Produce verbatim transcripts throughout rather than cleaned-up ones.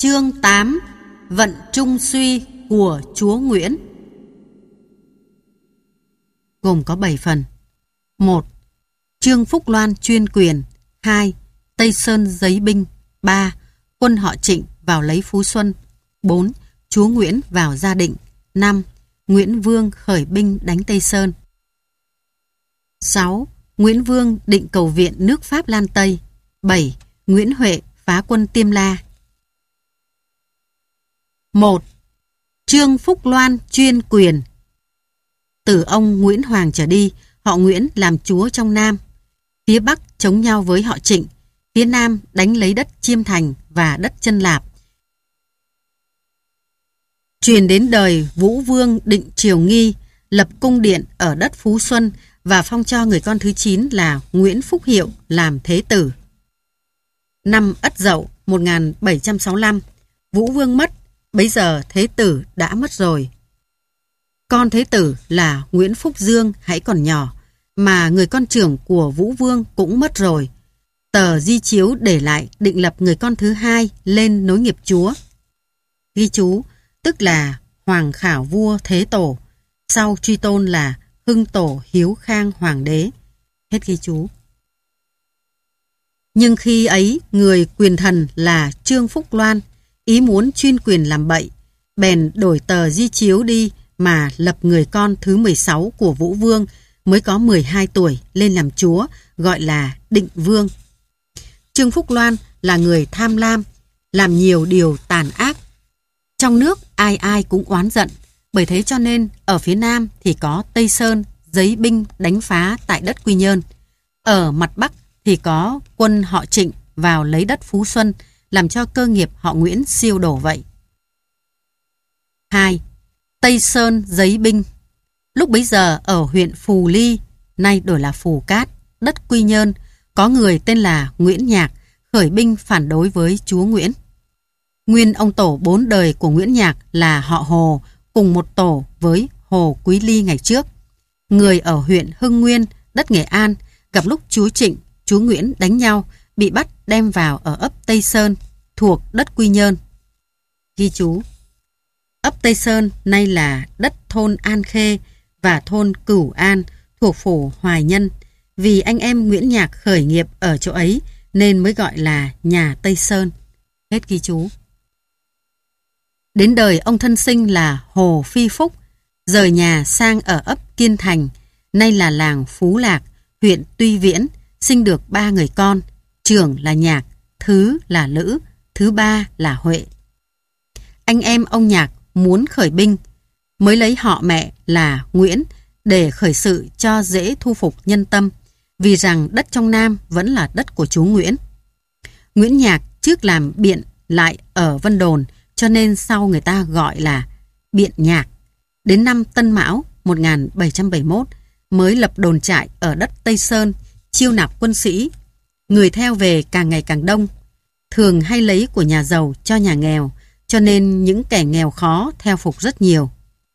Chương tám. Vận trung suy của chúa Nguyễn. Gồm có bảy phần. một. Trương Phúc Loan chuyên quyền. hai. Tây Sơn giấy binh. ba. Quân họ Trịnh vào lấy Phú Xuân. bốn. Chúa Nguyễn vào Gia Định. năm. Nguyễn Vương khởi binh đánh Tây Sơn. sáu. Nguyễn Vương định cầu viện nước Pháp Lan Tây. bảy. Nguyễn Huệ phá quân Tiêm La. một. Trương Phúc Loan chuyên quyền. Từ ông Nguyễn Hoàng trở đi, họ Nguyễn làm chúa trong Nam. Phía Bắc chống nhau với họ Trịnh, phía Nam đánh lấy đất Chiêm Thành và đất Chân Lạp. Truyền đến đời Vũ Vương định Triều Nghi, lập cung điện ở đất Phú Xuân và phong cho người con thứ chín là Nguyễn Phúc Hiệu làm thế tử. Năm Ất Dậu một nghìn bảy trăm sáu mươi lăm, Vũ Vương mất, bấy giờ thế tử đã mất rồi. Con thế tử là Nguyễn Phúc Dương hãy còn nhỏ, mà người con trưởng của Vũ Vương cũng mất rồi. Tờ di chiếu để lại định lập người con thứ hai lên nối nghiệp chúa. Ghi chú, tức là Hoàng Khảo vua Thế Tổ, sau truy tôn là Hưng Tổ Hiếu Khang Hoàng đế. Hết ghi chú. Nhưng khi ấy người quyền thần là Trương Phúc Loan ý muốn chuyên quyền làm bậy, bèn đổi tờ di chiếu đi mà lập người con thứ mười sáu của Vũ Vương mới có mười hai tuổi lên làm chúa, gọi là Định Vương. Trương Phúc Loan là người tham lam, làm nhiều điều tàn ác. Trong nước ai ai cũng oán giận, bởi thế cho nên ở phía Nam thì có Tây Sơn giấy binh đánh phá tại đất Quy Nhơn. Ở mặt Bắc thì có quân họ Trịnh vào lấy đất Phú Xuân, làm cho cơ nghiệp họ Nguyễn siêu đổ vậy. hai. Tây Sơn giấy binh. Lúc bấy giờ ở huyện Phù Ly, nay đổi là Phù Cát, đất Quy Nhơn, có người tên là Nguyễn Nhạc khởi binh phản đối với chúa Nguyễn. Nguyên ông tổ bốn đời của Nguyễn Nhạc là họ Hồ, cùng một tổ với Hồ Quý Ly ngày trước. Người ở huyện Hưng Nguyên, đất Nghệ An, gặp lúc chúa Trịnh, chúa Nguyễn đánh nhau, bị bắt đem vào ở ấp Tây Sơn, thuộc đất Quy Nhơn. Ghi chú, ấp Tây Sơn nay là đất thôn An Khê và thôn Cửu An, thuộc phủ Hoài Nhân. Vì anh em Nguyễn Nhạc khởi nghiệp ở chỗ ấy nên mới gọi là nhà Tây Sơn. Hết ghi chú. Đến đời ông thân sinh là Hồ Phi Phúc, rời nhà sang ở ấp Kiên Thành, nay là làng Phú Lạc, huyện Tuy Viễn, sinh được ba người con, trưởng là Nhạc, thứ là Lữ, thứ ba là Huệ. Anh em ông Nhạc muốn khởi binh, mới lấy họ mẹ là Nguyễn để khởi sự cho dễ thu phục nhân tâm, vì rằng đất trong Nam vẫn là đất của chúa Nguyễn. Nguyễn Nhạc trước làm biện lại ở Vân Đồn, cho nên sau người ta gọi là Biện Nhạc. Đến năm Tân Mão một nghìn bảy trăm bảy mươi mốt mới lập đồn trại ở đất Tây Sơn, chiêu nạp quân sĩ. Người theo về càng ngày càng đông, thường hay lấy của nhà giàu cho nhà nghèo, cho nên những kẻ nghèo khó theo phục rất nhiều.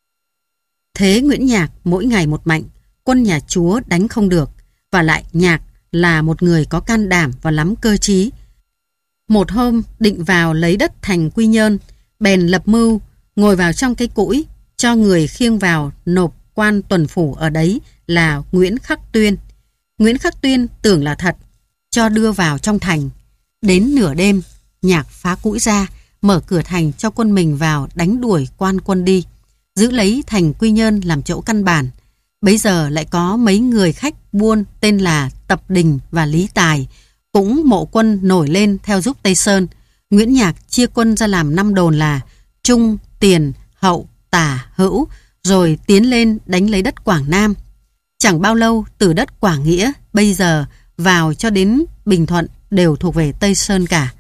Thế Nguyễn Nhạc mỗi ngày một mạnh, quân nhà chúa đánh không được, và lại Nhạc là một người có can đảm và lắm cơ trí. Một hôm định vào lấy đất thành Quy Nhơn, bèn lập mưu ngồi vào trong cái cũi, cho người khiêng vào nộp quan tuần phủ ở đấy là Nguyễn Khắc Tuyên. Nguyễn Khắc Tuyên tưởng là thật, cho đưa vào trong thành. Đến nửa đêm, Nhạc phá cũi ra, mở cửa thành cho quân mình vào đánh đuổi quan quân đi, giữ lấy thành Quy Nhơn làm chỗ căn bản. Bấy giờ lại có mấy người khách buôn tên là Tập Đình và Lý Tài cũng mộ quân nổi lên theo giúp Tây Sơn. Nguyễn Nhạc chia quân ra làm năm đồn là Trung, Tiền, Hậu, Tả, Hữu, rồi tiến lên đánh lấy đất Quảng Nam. Chẳng bao lâu từ đất Quảng Nghĩa bây giờ vào cho đến Bình Thuận đều thuộc về Tây Sơn cả.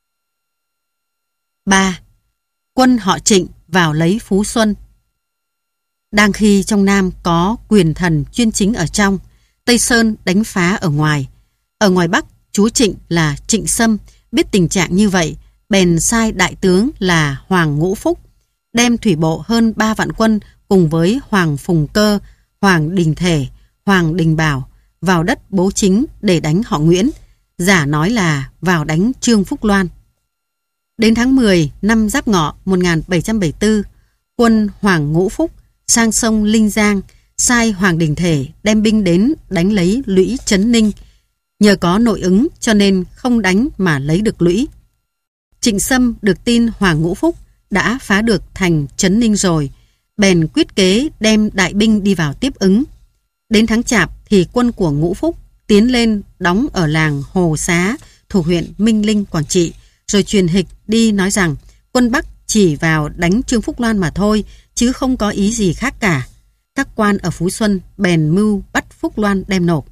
ba. Quân họ Trịnh vào lấy Phú Xuân. Đang khi trong Nam có quyền thần chuyên chính ở trong, Tây Sơn đánh phá ở ngoài. Ở ngoài Bắc, chúa Trịnh là Trịnh Sâm biết tình trạng như vậy, bèn sai đại tướng là Hoàng Ngũ Phúc đem thủy bộ hơn ba vạn quân cùng với Hoàng Phùng Cơ, Hoàng Đình Thể, Hoàng Đình Bảo vào đất Bố Chính để đánh họ Nguyễn, giả nói là vào đánh Trương Phúc Loan. Đến tháng mười năm Giáp Ngọ một nghìn bảy trăm bảy mươi tư, quân Hoàng Ngũ Phúc sang sông Linh Giang, sai Hoàng Đình Thể đem binh đến đánh lấy lũy Trấn Ninh. Nhờ có nội ứng cho nên không đánh mà lấy được lũy. Trịnh Sâm được tin Hoàng Ngũ Phúc đã phá được thành Trấn Ninh rồi, bèn quyết kế đem đại binh đi vào tiếp ứng. Đến tháng Chạp thì quân của Ngũ Phúc tiến lên đóng ở làng Hồ Xá thuộc huyện Minh Linh, Quảng Trị, rồi truyền hịch đi nói rằng quân Bắc chỉ vào đánh Trương Phúc Loan mà thôi, chứ không có ý gì khác cả. Các quan ở Phú Xuân bèn mưu bắt Phúc Loan đem nộp.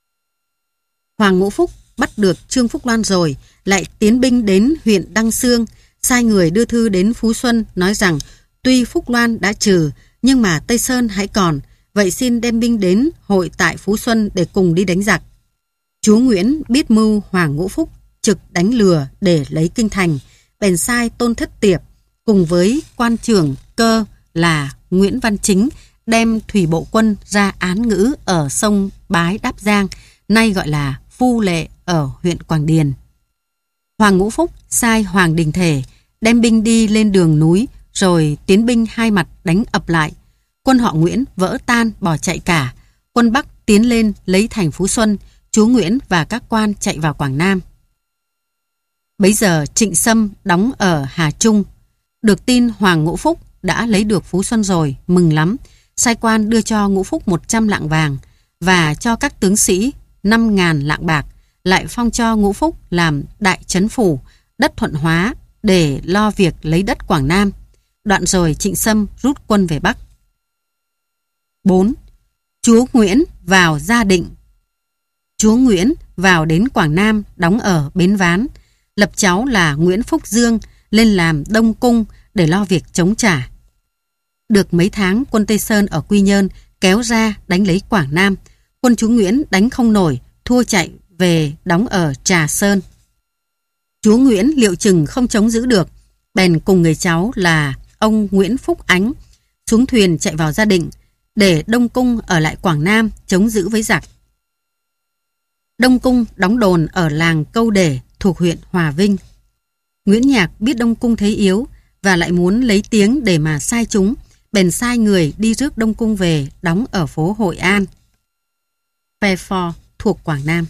Hoàng Ngũ Phúc bắt được Trương Phúc Loan rồi, lại tiến binh đến huyện Đăng Xương, sai người đưa thư đến Phú Xuân nói rằng tuy Phúc Loan đã trừ, nhưng mà Tây Sơn hãy còn, vậy xin đem binh đến hội tại Phú Xuân để cùng đi đánh giặc. Chúa Nguyễn biết mưu Hoàng Ngũ Phúc trực đánh lừa để lấy kinh thành, bèn sai Tôn Thất Tiệp cùng với quan trưởng cơ là Nguyễn Văn Chính đem thủy bộ quân ra án ngữ ở sông Bái Đáp Giang, nay gọi là Phu Lệ ở huyện Quảng Điền. Hoàng Ngũ Phúc sai Hoàng Đình Thể đem binh đi lên đường núi, rồi tiến binh hai mặt đánh ập lại. Quân họ Nguyễn vỡ tan bỏ chạy cả. Quân Bắc tiến lên lấy thành Phú Xuân, chúa Nguyễn và các quan chạy vào Quảng Nam. Bấy giờ Trịnh Sâm đóng ở Hà Trung, được tin Hoàng Ngũ Phúc đã lấy được Phú Xuân rồi, mừng lắm, sai quan đưa cho Ngũ Phúc một trăm lạng vàng và cho các tướng sĩ năm ngàn lạng bạc, lại phong cho Ngũ Phúc làm đại trấn phủ, đất Thuận Hóa để lo việc lấy đất Quảng Nam. Đoạn rồi Trịnh Sâm rút quân về Bắc. bốn. Chúa Nguyễn vào Gia Định. Chúa Nguyễn vào đến Quảng Nam đóng ở Bến Ván, lập cháu là Nguyễn Phúc Dương lên làm Đông Cung để lo việc chống trả. Được mấy tháng, quân Tây Sơn ở Quy Nhơn kéo ra đánh lấy Quảng Nam. Quân chúa Nguyễn đánh không nổi, thua chạy về đóng ở Trà Sơn. Chúa Nguyễn liệu chừng không chống giữ được, bèn cùng người cháu là ông Nguyễn Phúc Ánh xuống thuyền chạy vào Gia Định để Đông Cung ở lại Quảng Nam chống giữ với giặc. Đông Cung đóng đồn ở làng Câu Để thuộc huyện Hòa Vinh. Nguyễn Nhạc biết Đông Cung thấy yếu và lại muốn lấy tiếng để mà sai chúng, bèn sai người đi rước Đông Cung về đóng ở phố Hội An, Phe thuộc Quảng Nam.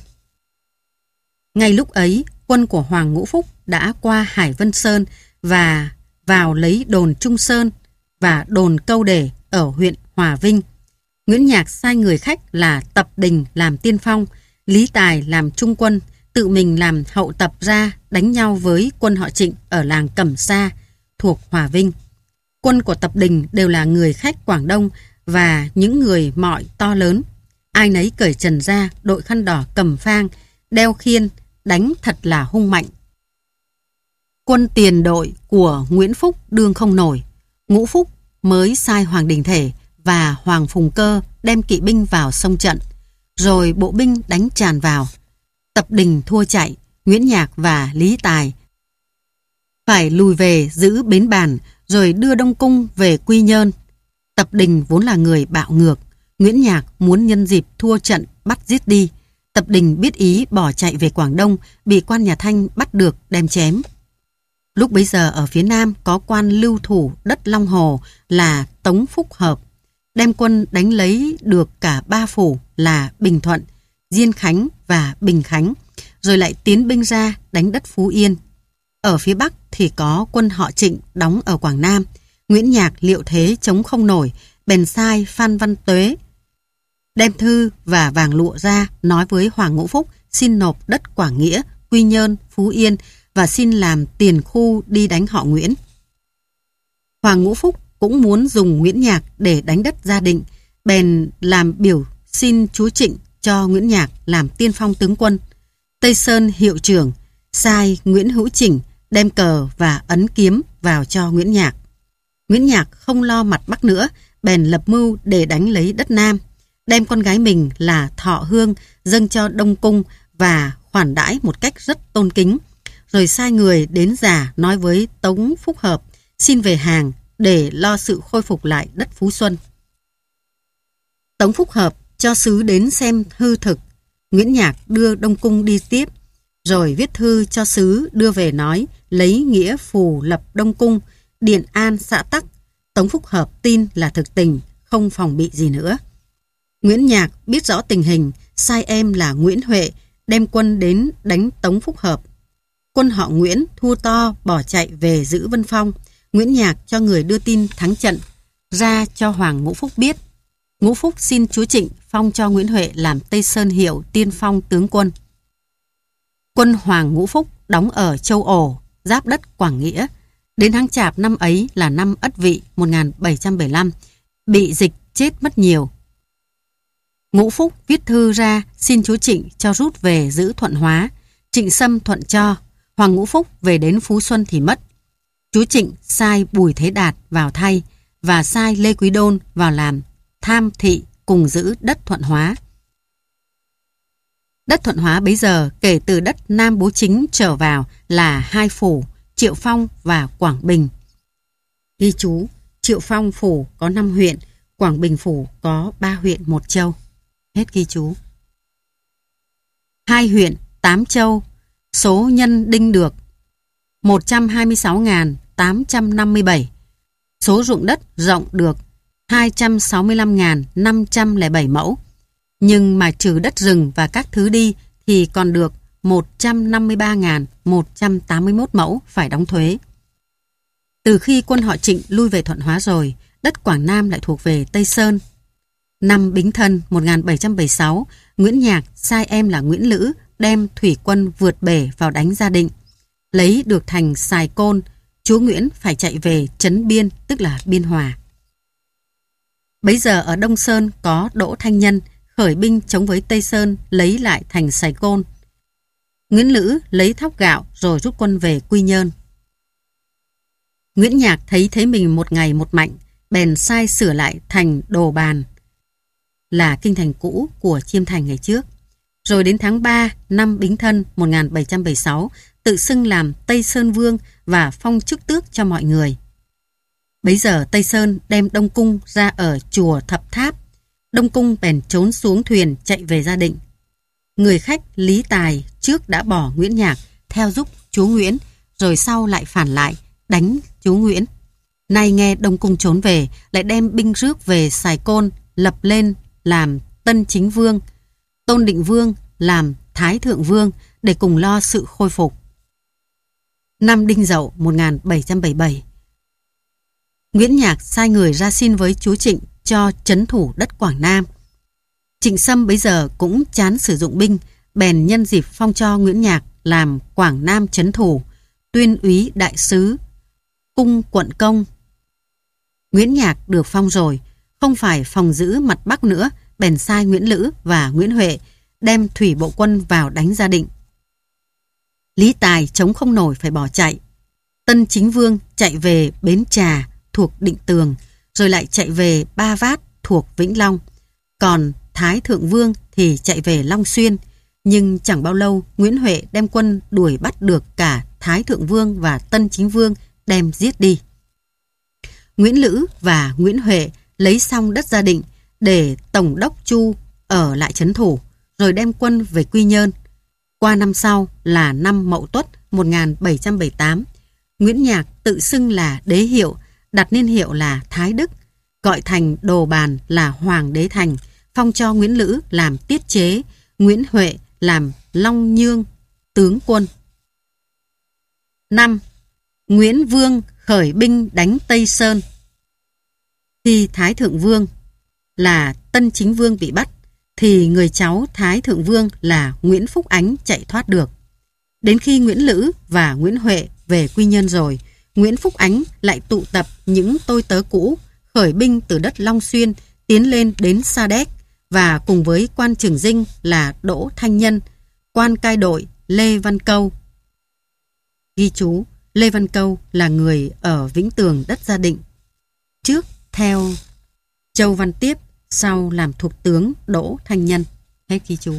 Ngay lúc ấy, quân của Hoàng Ngũ Phúc đã qua Hải Vân Sơn và vào lấy đồn Trung Sơn và đồn Câu Để ở huyện Hòa Vinh. Nguyễn Nhạc sai người khách là Tập Đình làm tiên phong, Lý Tài làm trung quân, tự mình làm hậu tập ra đánh nhau với quân họ Trịnh ở làng Cẩm Sa thuộc Hòa Vinh. Quân của Tập Đình đều là người khách Quảng Đông và những người mọi to lớn. Ai nấy cởi trần ra, đội khăn đỏ cầm phang, đeo khiên, đánh thật là hung mạnh. Quân tiền đội của Nguyễn Phúc đương không nổi. Ngũ Phúc mới sai Hoàng Đình Thể và Hoàng Phùng Cơ đem kỵ binh vào sông trận, rồi bộ binh đánh tràn vào. Tập Đình thua chạy, Nguyễn Nhạc và Lý Tài phải lùi về giữ Bến Bàn, rồi đưa Đông Cung về Quy Nhơn. Tập Đình vốn là người bạo ngược, Nguyễn Nhạc muốn nhân dịp thua trận bắt giết đi. Tập Đình biết ý bỏ chạy về Quảng Đông, bị quan nhà Thanh bắt được đem chém. Lúc bấy giờ ở phía Nam có quan lưu thủ đất Long Hồ là Tống Phúc Hợp, đem quân đánh lấy được cả ba phủ là Bình Thuận, Diên Khánh và Bình Khánh, rồi lại tiến binh ra đánh đất Phú Yên. Ở phía Bắc thì có quân họ Trịnh đóng ở Quảng Nam. Nguyễn Nhạc liệu thế chống không nổi, bèn sai Phan Văn Tuế đem thư và vàng lụa ra nói với Hoàng Ngũ Phúc xin nộp đất Quảng Nghĩa, Quy Nhơn, Phú Yên và xin làm tiền khu đi đánh họ Nguyễn. Hoàng Ngũ Phúc cũng muốn dùng Nguyễn Nhạc để đánh đất Gia Định, bèn làm biểu xin chúa Trịnh cho Nguyễn Nhạc làm tiên phong tướng quân. Tây Sơn hiệu trưởng sai Nguyễn Hữu Chỉnh đem cờ và ấn kiếm vào cho Nguyễn Nhạc. Nguyễn Nhạc không lo mặt Bắc nữa, bèn lập mưu để đánh lấy đất Nam, đem con gái mình là Thọ Hương dâng cho Đông Cung và khoản đãi một cách rất tôn kính, rồi sai người đến giả nói với Tống Phúc Hợp xin về hàng để lo sự khôi phục lại đất Phú Xuân. Tống Phúc Hợp cho sứ đến xem hư thực. Nguyễn Nhạc đưa Đông Cung đi tiếp. Rồi viết thư cho sứ đưa về nói lấy nghĩa phù lập Đông Cung, Điện An xã Tắc. Tống Phúc Hợp tin là thực tình, không phòng bị gì nữa. Nguyễn Nhạc biết rõ tình hình, sai em là Nguyễn Huệ đem quân đến đánh Tống Phúc Hợp. Quân họ Nguyễn thua to bỏ chạy về giữ Vân Phong. Nguyễn Nhạc cho người đưa tin thắng trận ra cho Hoàng Ngũ Phúc biết. Ngũ Phúc xin chúa Trịnh phong cho Nguyễn Huệ làm Tây Sơn Hiệu tiên phong tướng quân. Quân Hoàng Ngũ Phúc đóng ở Châu Ổ, giáp đất Quảng Nghĩa. Đến tháng Chạp năm ấy là năm Ất Vị một nghìn bảy trăm bảy mươi lăm, bị dịch chết mất nhiều. Ngũ Phúc viết thư ra xin chúa Trịnh cho rút về giữ Thuận Hóa. Trịnh Sâm thuận cho. Hoàng Ngũ Phúc về đến Phú Xuân thì mất. Chúa Trịnh sai Bùi Thế Đạt vào thay và sai Lê Quý Đôn vào làm tham thị cùng giữ đất Thuận Hóa. Đất Thuận Hóa bấy giờ kể từ đất Nam Bố Chính trở vào là hai phủ, Triệu Phong và Quảng Bình. Ghi chú, Triệu Phong phủ có năm huyện, Quảng Bình phủ có ba huyện một châu. Hết ghi chú. Hai huyện, tám châu, số nhân đinh được một trăm hai mươi sáu nghìn tám trăm năm mươi bảy. Số ruộng đất rộng được hai trăm sáu mươi lăm nghìn năm trăm lẻ bảy mẫu. Nhưng mà trừ đất rừng và các thứ đi thì còn được một trăm năm mươi ba nghìn một trăm tám mươi mốt mẫu phải đóng thuế. Từ khi quân họ Trịnh lui về Thuận Hóa rồi, đất Quảng Nam lại thuộc về Tây Sơn. Năm Bính Thân một nghìn bảy trăm bảy mươi sáu, Nguyễn Nhạc sai em là Nguyễn Lữ đem thủy quân vượt bể vào đánh Gia Định. Lấy được thành Sài Côn, chúa Nguyễn phải chạy về Trấn Biên, tức là Biên Hòa. Bấy giờ ở Đông Sơn có Đỗ Thanh Nhân khởi binh chống với Tây Sơn, lấy lại thành Sài Côn. Nguyễn Lữ lấy thóc gạo rồi rút quân về Quy Nhơn. Nguyễn Nhạc thấy thế mình một ngày một mạnh, bèn sai sửa lại thành Đồ Bàn, là kinh thành cũ của Chiêm Thành ngày trước. Rồi đến tháng ba năm Bính Thân một nghìn bảy trăm bảy mươi sáu, tự xưng làm Tây Sơn Vương và phong chức tước cho mọi người. Bấy giờ Tây Sơn đem Đông Cung ra ở chùa Thập Tháp. Đông Cung bèn trốn xuống thuyền chạy về Gia Định. Người khách Lý Tài trước đã bỏ Nguyễn Nhạc theo giúp chúa Nguyễn, rồi sau lại phản lại đánh chúa Nguyễn. Nay nghe Đông Cung trốn về, lại đem binh rước về Sài Côn, lập lên làm Tân Chính Vương, Tôn Định Vương làm Thái Thượng Vương để cùng lo sự khôi phục. Năm Đinh Dậu một nghìn bảy trăm bảy mươi bảy, Nguyễn Nhạc sai người ra xin với chúa Trịnh cho trấn thủ đất Quảng Nam. Trịnh Sâm bấy giờ cũng chán sử dụng binh, bèn nhân dịp phong cho Nguyễn Nhạc làm Quảng Nam trấn thủ, tuyên úy đại sứ, cung quận công. Nguyễn Nhạc được phong rồi, không phải phòng giữ mặt Bắc nữa, bèn sai Nguyễn Lữ và Nguyễn Huệ đem thủy bộ quân vào đánh Gia Định. Lý Tài chống không nổi phải bỏ chạy. Tân Chính Vương chạy về Bến Trà thuộc Định Tường, rồi lại chạy về Ba Vát thuộc Vĩnh Long. Còn Thái Thượng Vương thì chạy về Long Xuyên. Nhưng chẳng bao lâu, Nguyễn Huệ đem quân đuổi bắt được cả Thái Thượng Vương và Tân Chính Vương, đem giết đi. Nguyễn Lữ và Nguyễn Huệ lấy xong đất Gia Định để Tổng đốc Chu ở lại trấn thủ, rồi đem quân về Quy Nhơn. Qua năm sau là năm Mậu Tuất một nghìn bảy trăm bảy mươi tám, Nguyễn Nhạc tự xưng là đế hiệu, đặt niên hiệu là Thái Đức, gọi thành Đồ Bàn là Hoàng đế thành, phong cho Nguyễn Lữ làm tiết chế, Nguyễn Huệ làm Long Nhương tướng quân. Năm Nguyễn Vương khởi binh đánh Tây Sơn. Khi Thái Thượng Vương là Tân Chính Vương bị bắt, thì người cháu Thái Thượng Vương là Nguyễn Phúc Ánh chạy thoát được. Đến khi Nguyễn Lữ và Nguyễn Huệ về Quy Nhơn rồi, Nguyễn Phúc Ánh lại tụ tập những tôi tớ cũ, khởi binh từ đất Long Xuyên tiến lên đến Sa Đéc, và cùng với quan trưởng dinh là Đỗ Thanh Nhân, quan cai đội Lê Văn Câu. Ghi chú, Lê Văn Câu là người ở Vĩnh Tường đất Gia Định. Trước theo Châu Văn Tiếp, sau làm thuộc tướng Đỗ Thanh Nhân. Hết ghi chú.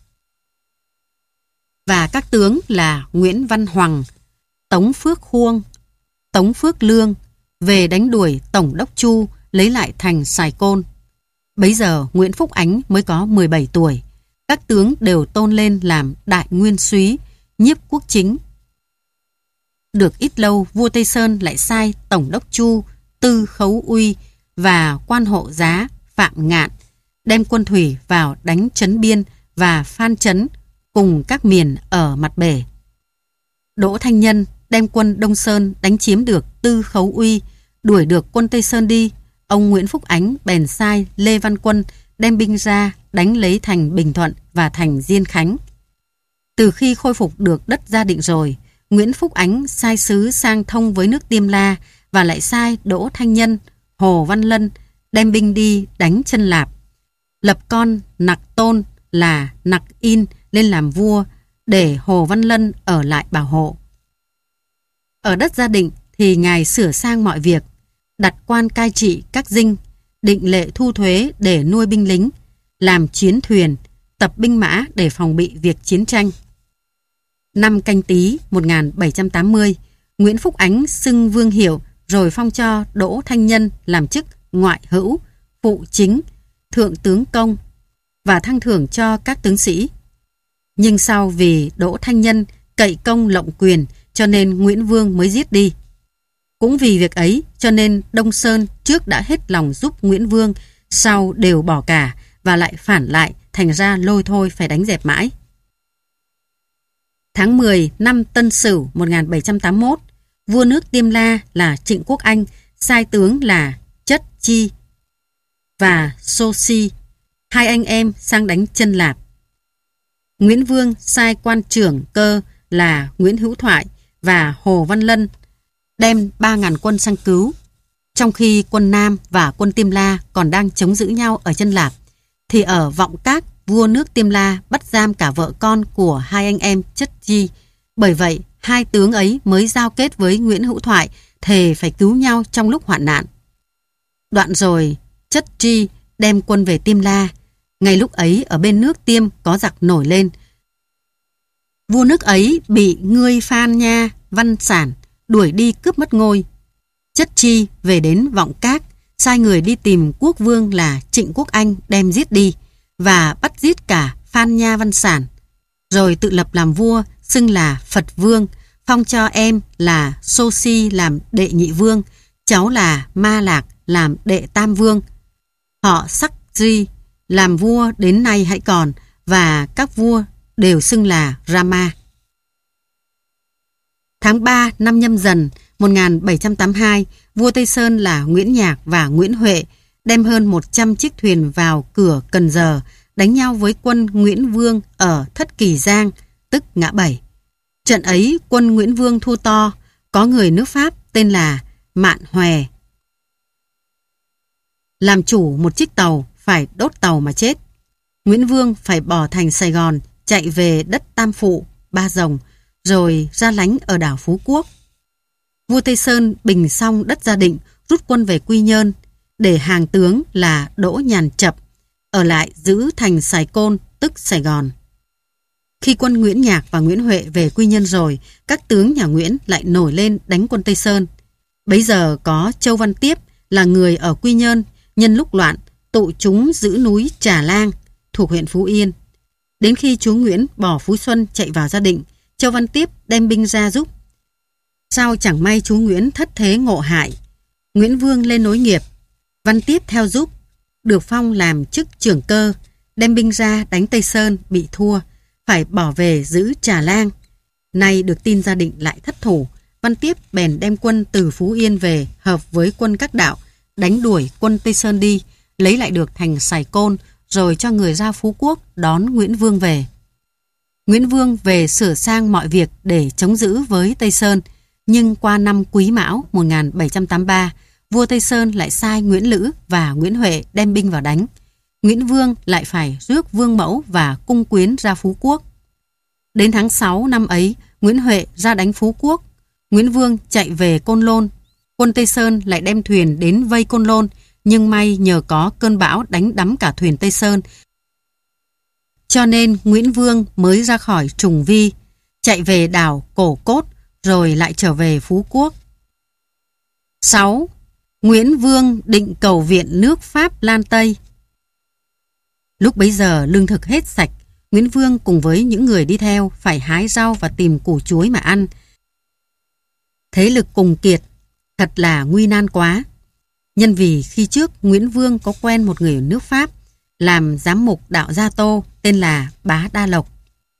Và các tướng là Nguyễn Văn Hoàng, Tống Phước Khuông, Tống Phước Lương về đánh đuổi Tổng đốc Chu, lấy lại thành Sài Côn. Bấy giờ Nguyễn Phúc Ánh mới có mười bảy tuổi. Các tướng đều tôn lên làm đại nguyên soái, nhiếp quốc chính. Được ít lâu, vua Tây Sơn lại sai Tổng đốc Chu, Tư Khấu Uy và quan hộ giá Phạm Ngạn đem quân thủy vào đánh Trấn Biên và Phan Trấn cùng các miền ở mặt bể. Đỗ Thanh Nhân đem quân Đông Sơn đánh chiếm được Tư Khấu Uy, đuổi được quân Tây Sơn đi. Ông Nguyễn Phúc Ánh bèn sai Lê Văn Quân đem binh ra đánh lấy thành Bình Thuận và thành Diên Khánh. Từ khi khôi phục được đất Gia Định rồi, Nguyễn Phúc Ánh sai sứ sang thông với nước Tiêm La và lại sai Đỗ Thanh Nhân, Hồ Văn Lân đem binh đi đánh Chân Lạp, lập con Nặc Tôn là Nặc In lên làm vua để Hồ Văn Lân ở lại bảo hộ. Ở đất Gia Định thì ngài sửa sang mọi việc, đặt quan cai trị các dinh, định lệ thu thuế để nuôi binh lính, làm chiến thuyền, tập binh mã để phòng bị việc chiến tranh. Năm Canh Tý một nghìn bảy trăm tám mươi, Nguyễn Phúc Ánh xưng vương hiệu rồi phong cho Đỗ Thanh Nhân làm chức ngoại hữu, phụ chính, thượng tướng công và thăng thưởng cho các tướng sĩ. Nhưng sau vì Đỗ Thanh Nhân cậy công lộng quyền cho nên Nguyễn Vương mới giết đi. Cũng vì việc ấy cho nên Đông Sơn trước đã hết lòng giúp Nguyễn Vương, sau đều bỏ cả và lại phản lại, thành ra lôi thôi phải đánh dẹp mãi. Tháng mười năm Tân Sửu một nghìn bảy trăm tám mươi mốt, vua nước Tiêm La là Trịnh Quốc Anh sai tướng là Chất Chi và Sô Si, hai anh em sang đánh Chân Lạp. Nguyễn Vương sai quan trưởng cơ là Nguyễn Hữu Thoại và Hồ Văn Lân đem ba ngàn quân sang cứu. Trong khi quân Nam và quân Tiêm La còn đang chống giữ nhau ở Chân Lạp, thì ở Vọng Các, vua nước Tiêm La bắt giam cả vợ con của hai anh em Chất Chi. Bởi vậy, hai tướng ấy mới giao kết với Nguyễn Hữu Thoại thề phải cứu nhau trong lúc hoạn nạn. Đoạn rồi, Chất Chi đem quân về Tiêm La. Ngay lúc ấy ở bên nước Tiêm có giặc nổi lên. Vua nước ấy bị ngươi Phan Nha, Văn Sản đuổi đi cướp mất ngôi. Chất Chi về đến Vọng Các, sai người đi tìm quốc vương là Trịnh Quốc Anh đem giết đi và bắt giết cả Phan Nha, Văn Sản, rồi tự lập làm vua, xưng là Phật Vương, phong cho em là Sô Si làm đệ nhị vương, cháu là Ma Lạc làm đệ tam vương. Họ Sắc Di làm vua đến nay hãy còn, và các vua đều xưng là Rama. Tháng ba năm Nhâm Dần một nghìn bảy trăm tám mươi hai, vua Tây Sơn là Nguyễn Nhạc và Nguyễn Huệ đem hơn một trăm chiếc thuyền vào cửa Cần Giờ đánh nhau với quân Nguyễn Vương ở Thất Kỳ Giang, tức ngã bảy. Trận ấy quân Nguyễn Vương thua to, có người nước Pháp tên là Mạn Hòe làm chủ một chiếc tàu phải đốt tàu mà chết. Nguyễn Vương phải bỏ thành Sài Gòn, chạy về đất Tam Phụ, Ba Rồng, rồi ra lánh ở đảo Phú Quốc. Vua Tây Sơn bình xong đất Gia Định, rút quân về Quy Nhơn, để hàng tướng là Đỗ Nhàn Chập ở lại giữ thành Sài Côn, tức Sài Gòn. Khi quân Nguyễn Nhạc và Nguyễn Huệ về Quy Nhơn rồi, các tướng nhà Nguyễn lại nổi lên đánh quân Tây Sơn. Bấy giờ có Châu Văn Tiếp là người ở Quy Nhơn, nhân lúc loạn tụ chúng giữ núi Trà Lang thuộc huyện Phú Yên. Đến khi chúa Nguyễn bỏ Phú Xuân chạy vào Gia Định, Châu Văn Tiếp đem binh ra giúp. Sau chẳng may chúa Nguyễn thất thế ngộ hại, Nguyễn Vương lên nối nghiệp, Văn Tiếp theo giúp, được phong làm chức trưởng cơ, đem binh ra đánh Tây Sơn bị thua, phải bỏ về giữ Trà Lang. Nay được tin Gia Định lại thất thủ, Văn Tiếp bèn đem quân từ Phú Yên về hợp với quân các đạo, đánh đuổi quân Tây Sơn đi, lấy lại được thành Sài Côn, rồi cho người ra Phú Quốc đón Nguyễn Vương về. Nguyễn Vương về sửa sang mọi việc để chống giữ với Tây Sơn, nhưng qua năm Quý Mão một nghìn bảy trăm tám mươi ba, vua Tây Sơn lại sai Nguyễn Lữ và Nguyễn Huệ đem binh vào đánh. Nguyễn Vương lại phải rước Vương Mẫu và cung quyến ra Phú Quốc. Đến tháng sáu năm ấy, Nguyễn Huệ ra đánh Phú Quốc. Nguyễn Vương chạy về Côn Lôn. Quân Tây Sơn lại đem thuyền đến vây Côn Lôn, nhưng may nhờ có cơn bão đánh đắm cả thuyền Tây Sơn, cho nên Nguyễn Vương mới ra khỏi Trùng Vi, chạy về đảo Cổ Cốt, rồi lại trở về Phú Quốc. sáu. Nguyễn Vương định cầu viện nước Pháp Lan Tây. Lúc bấy giờ lương thực hết sạch, Nguyễn Vương cùng với những người đi theo phải hái rau và tìm củ chuối mà ăn. Thế lực cùng kiệt, thật là nguy nan quá. Nhân vì khi trước Nguyễn Vương có quen một người ở nước Pháp làm giám mục đạo Gia Tô tên là Bá Đa Lộc.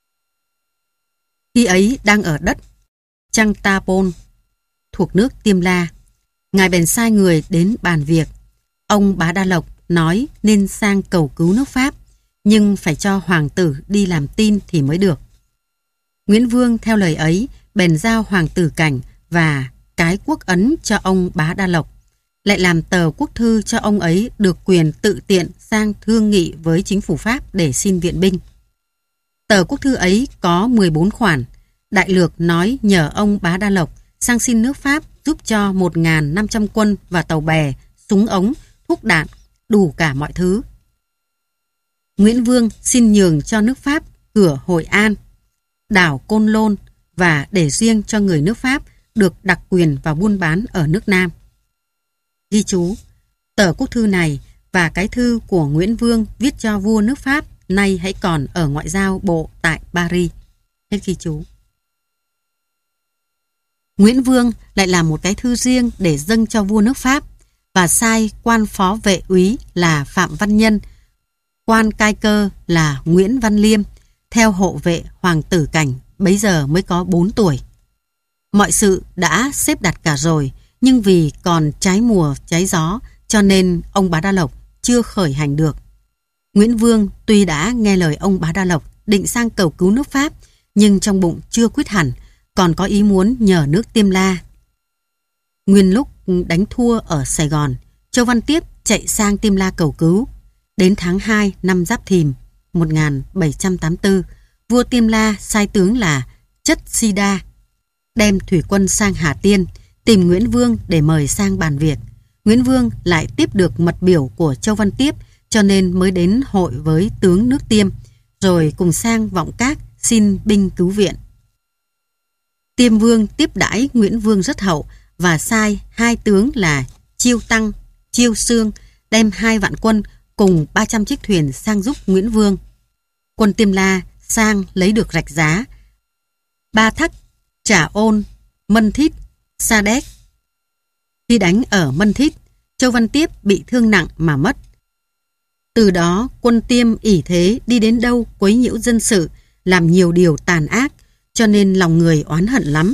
Khi ấy đang ở đất Chantapon thuộc nước Tiêm La, ngài bèn sai người đến bàn việc. Ông Bá Đa Lộc nói nên sang cầu cứu nước Pháp, nhưng phải cho hoàng tử đi làm tin thì mới được. Nguyễn Vương theo lời ấy bèn giao hoàng tử Cảnh và cái quốc ấn cho ông Bá Đa Lộc, lại làm tờ quốc thư cho ông ấy được quyền tự tiện sang thương nghị với chính phủ Pháp để xin viện binh. Tờ quốc thư ấy có mười bốn khoản, đại lược nói nhờ ông Bá Đa Lộc sang xin nước Pháp giúp cho một nghìn năm trăm quân và tàu bè, súng ống, thuốc đạn, đủ cả mọi thứ. Nguyễn Vương xin nhường cho nước Pháp cửa Hội An, đảo Côn Lôn và để riêng cho người nước Pháp được đặc quyền vào buôn bán ở nước Nam. Ghi chú, tờ quốc thư này và cái thư của Nguyễn Vương viết cho vua nước Pháp nay hãy còn ở ngoại giao bộ tại Paris. Hết ghi chú. Nguyễn Vương lại làm một cái thư riêng để dâng cho vua nước Pháp và sai quan phó vệ úy là Phạm Văn Nhân, quan cai cơ là Nguyễn Văn Liêm theo hộ vệ hoàng tử Cảnh bấy giờ mới có bốn tuổi. Mọi sự đã xếp đặt cả rồi, nhưng vì còn trái mùa trái gió cho nên ông Bá Đa Lộc chưa khởi hành được. Nguyễn Vương tuy đã nghe lời ông Bá Đa Lộc định sang cầu cứu nước Pháp, nhưng trong bụng chưa quyết hẳn, còn có ý muốn nhờ nước Tiêm La. Nguyên lúc đánh thua ở Sài Gòn, Châu Văn Tiếp chạy sang Tiêm La cầu cứu. Đến tháng hai năm Giáp Thìn một nghìn bảy trăm tám mươi tư, vua Tiêm La sai tướng là Chất Si Đa đem thủy quân sang Hà Tiên tìm Nguyễn Vương để mời sang bàn việc. Nguyễn Vương lại tiếp được mật biểu của Châu Văn Tiếp, cho nên mới đến hội với tướng nước Tiêm, rồi cùng sang Vọng Các xin binh cứu viện. Tiêm Vương tiếp đãi Nguyễn Vương rất hậu và sai hai tướng là Chiêu Tăng, Chiêu Sương đem hai vạn quân cùng ba trăm chiếc thuyền sang giúp Nguyễn Vương. Quân Tiêm La sang lấy được Rạch Giá, Ba Thắc, Trà Ôn, Mân Thít, Sa Đéc. Khi đánh ở Mân Thít, Châu Văn Tiếp bị thương nặng mà mất. Từ đó quân Tiêm ỷ thế đi đến đâu quấy nhiễu dân sự, làm nhiều điều tàn ác, cho nên lòng người oán hận lắm.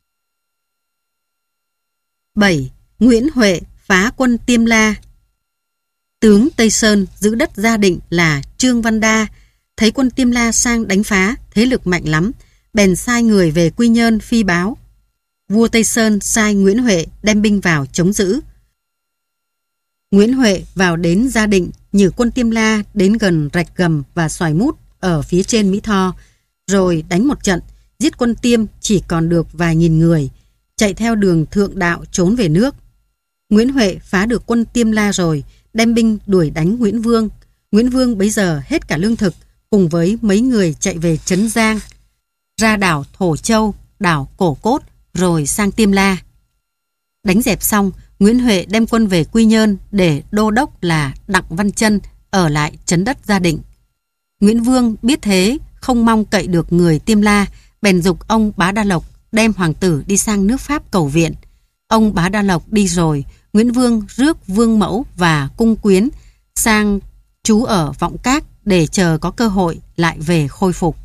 bảy. Nguyễn Huệ phá quân Tiêm La. Tướng Tây Sơn giữ đất Gia Định là Trương Văn Đa thấy quân Tiêm La sang đánh phá, thế lực mạnh lắm, bèn sai người về Quy Nhơn phi báo. Vua Tây Sơn sai Nguyễn Huệ đem binh vào chống giữ. Nguyễn Huệ vào đến Gia Định, nhử quân Tiêm La đến gần Rạch Gầm và Xoài Mút ở phía trên Mỹ Tho, rồi đánh một trận, giết quân Tiêm chỉ còn được vài nghìn người, chạy theo đường thượng đạo trốn về nước. Nguyễn Huệ phá được quân Tiêm La rồi, đem binh đuổi đánh Nguyễn Vương. Nguyễn Vương bấy giờ hết cả lương thực, cùng với mấy người chạy về Trấn Giang, ra đảo Thổ Châu, đảo Cổ Cốt, rồi sang Tiêm La. Đánh dẹp xong, Nguyễn Huệ đem quân về Quy Nhơn để đô đốc là Đặng Văn Trân ở lại trấn đất Gia Định. Nguyễn Vương biết thế, không mong cậy được người Tiêm La, bèn giục ông Bá Đa Lộc đem hoàng tử đi sang nước Pháp cầu viện. Ông Bá Đa Lộc đi rồi, Nguyễn Vương rước Vương Mẫu và cung quyến sang trú ở Vọng Các để chờ có cơ hội lại về khôi phục.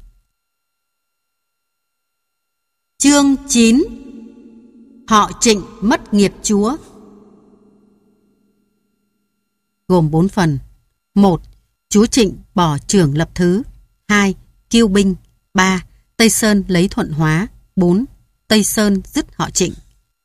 Chương chín. Họ Trịnh mất nghiệp chúa. Gồm bốn phần. một. Chúa Trịnh bỏ trưởng lập thứ. hai. Kiêu binh. ba. Tây Sơn lấy Thuận Hóa. bốn. Tây Sơn dứt họ Trịnh.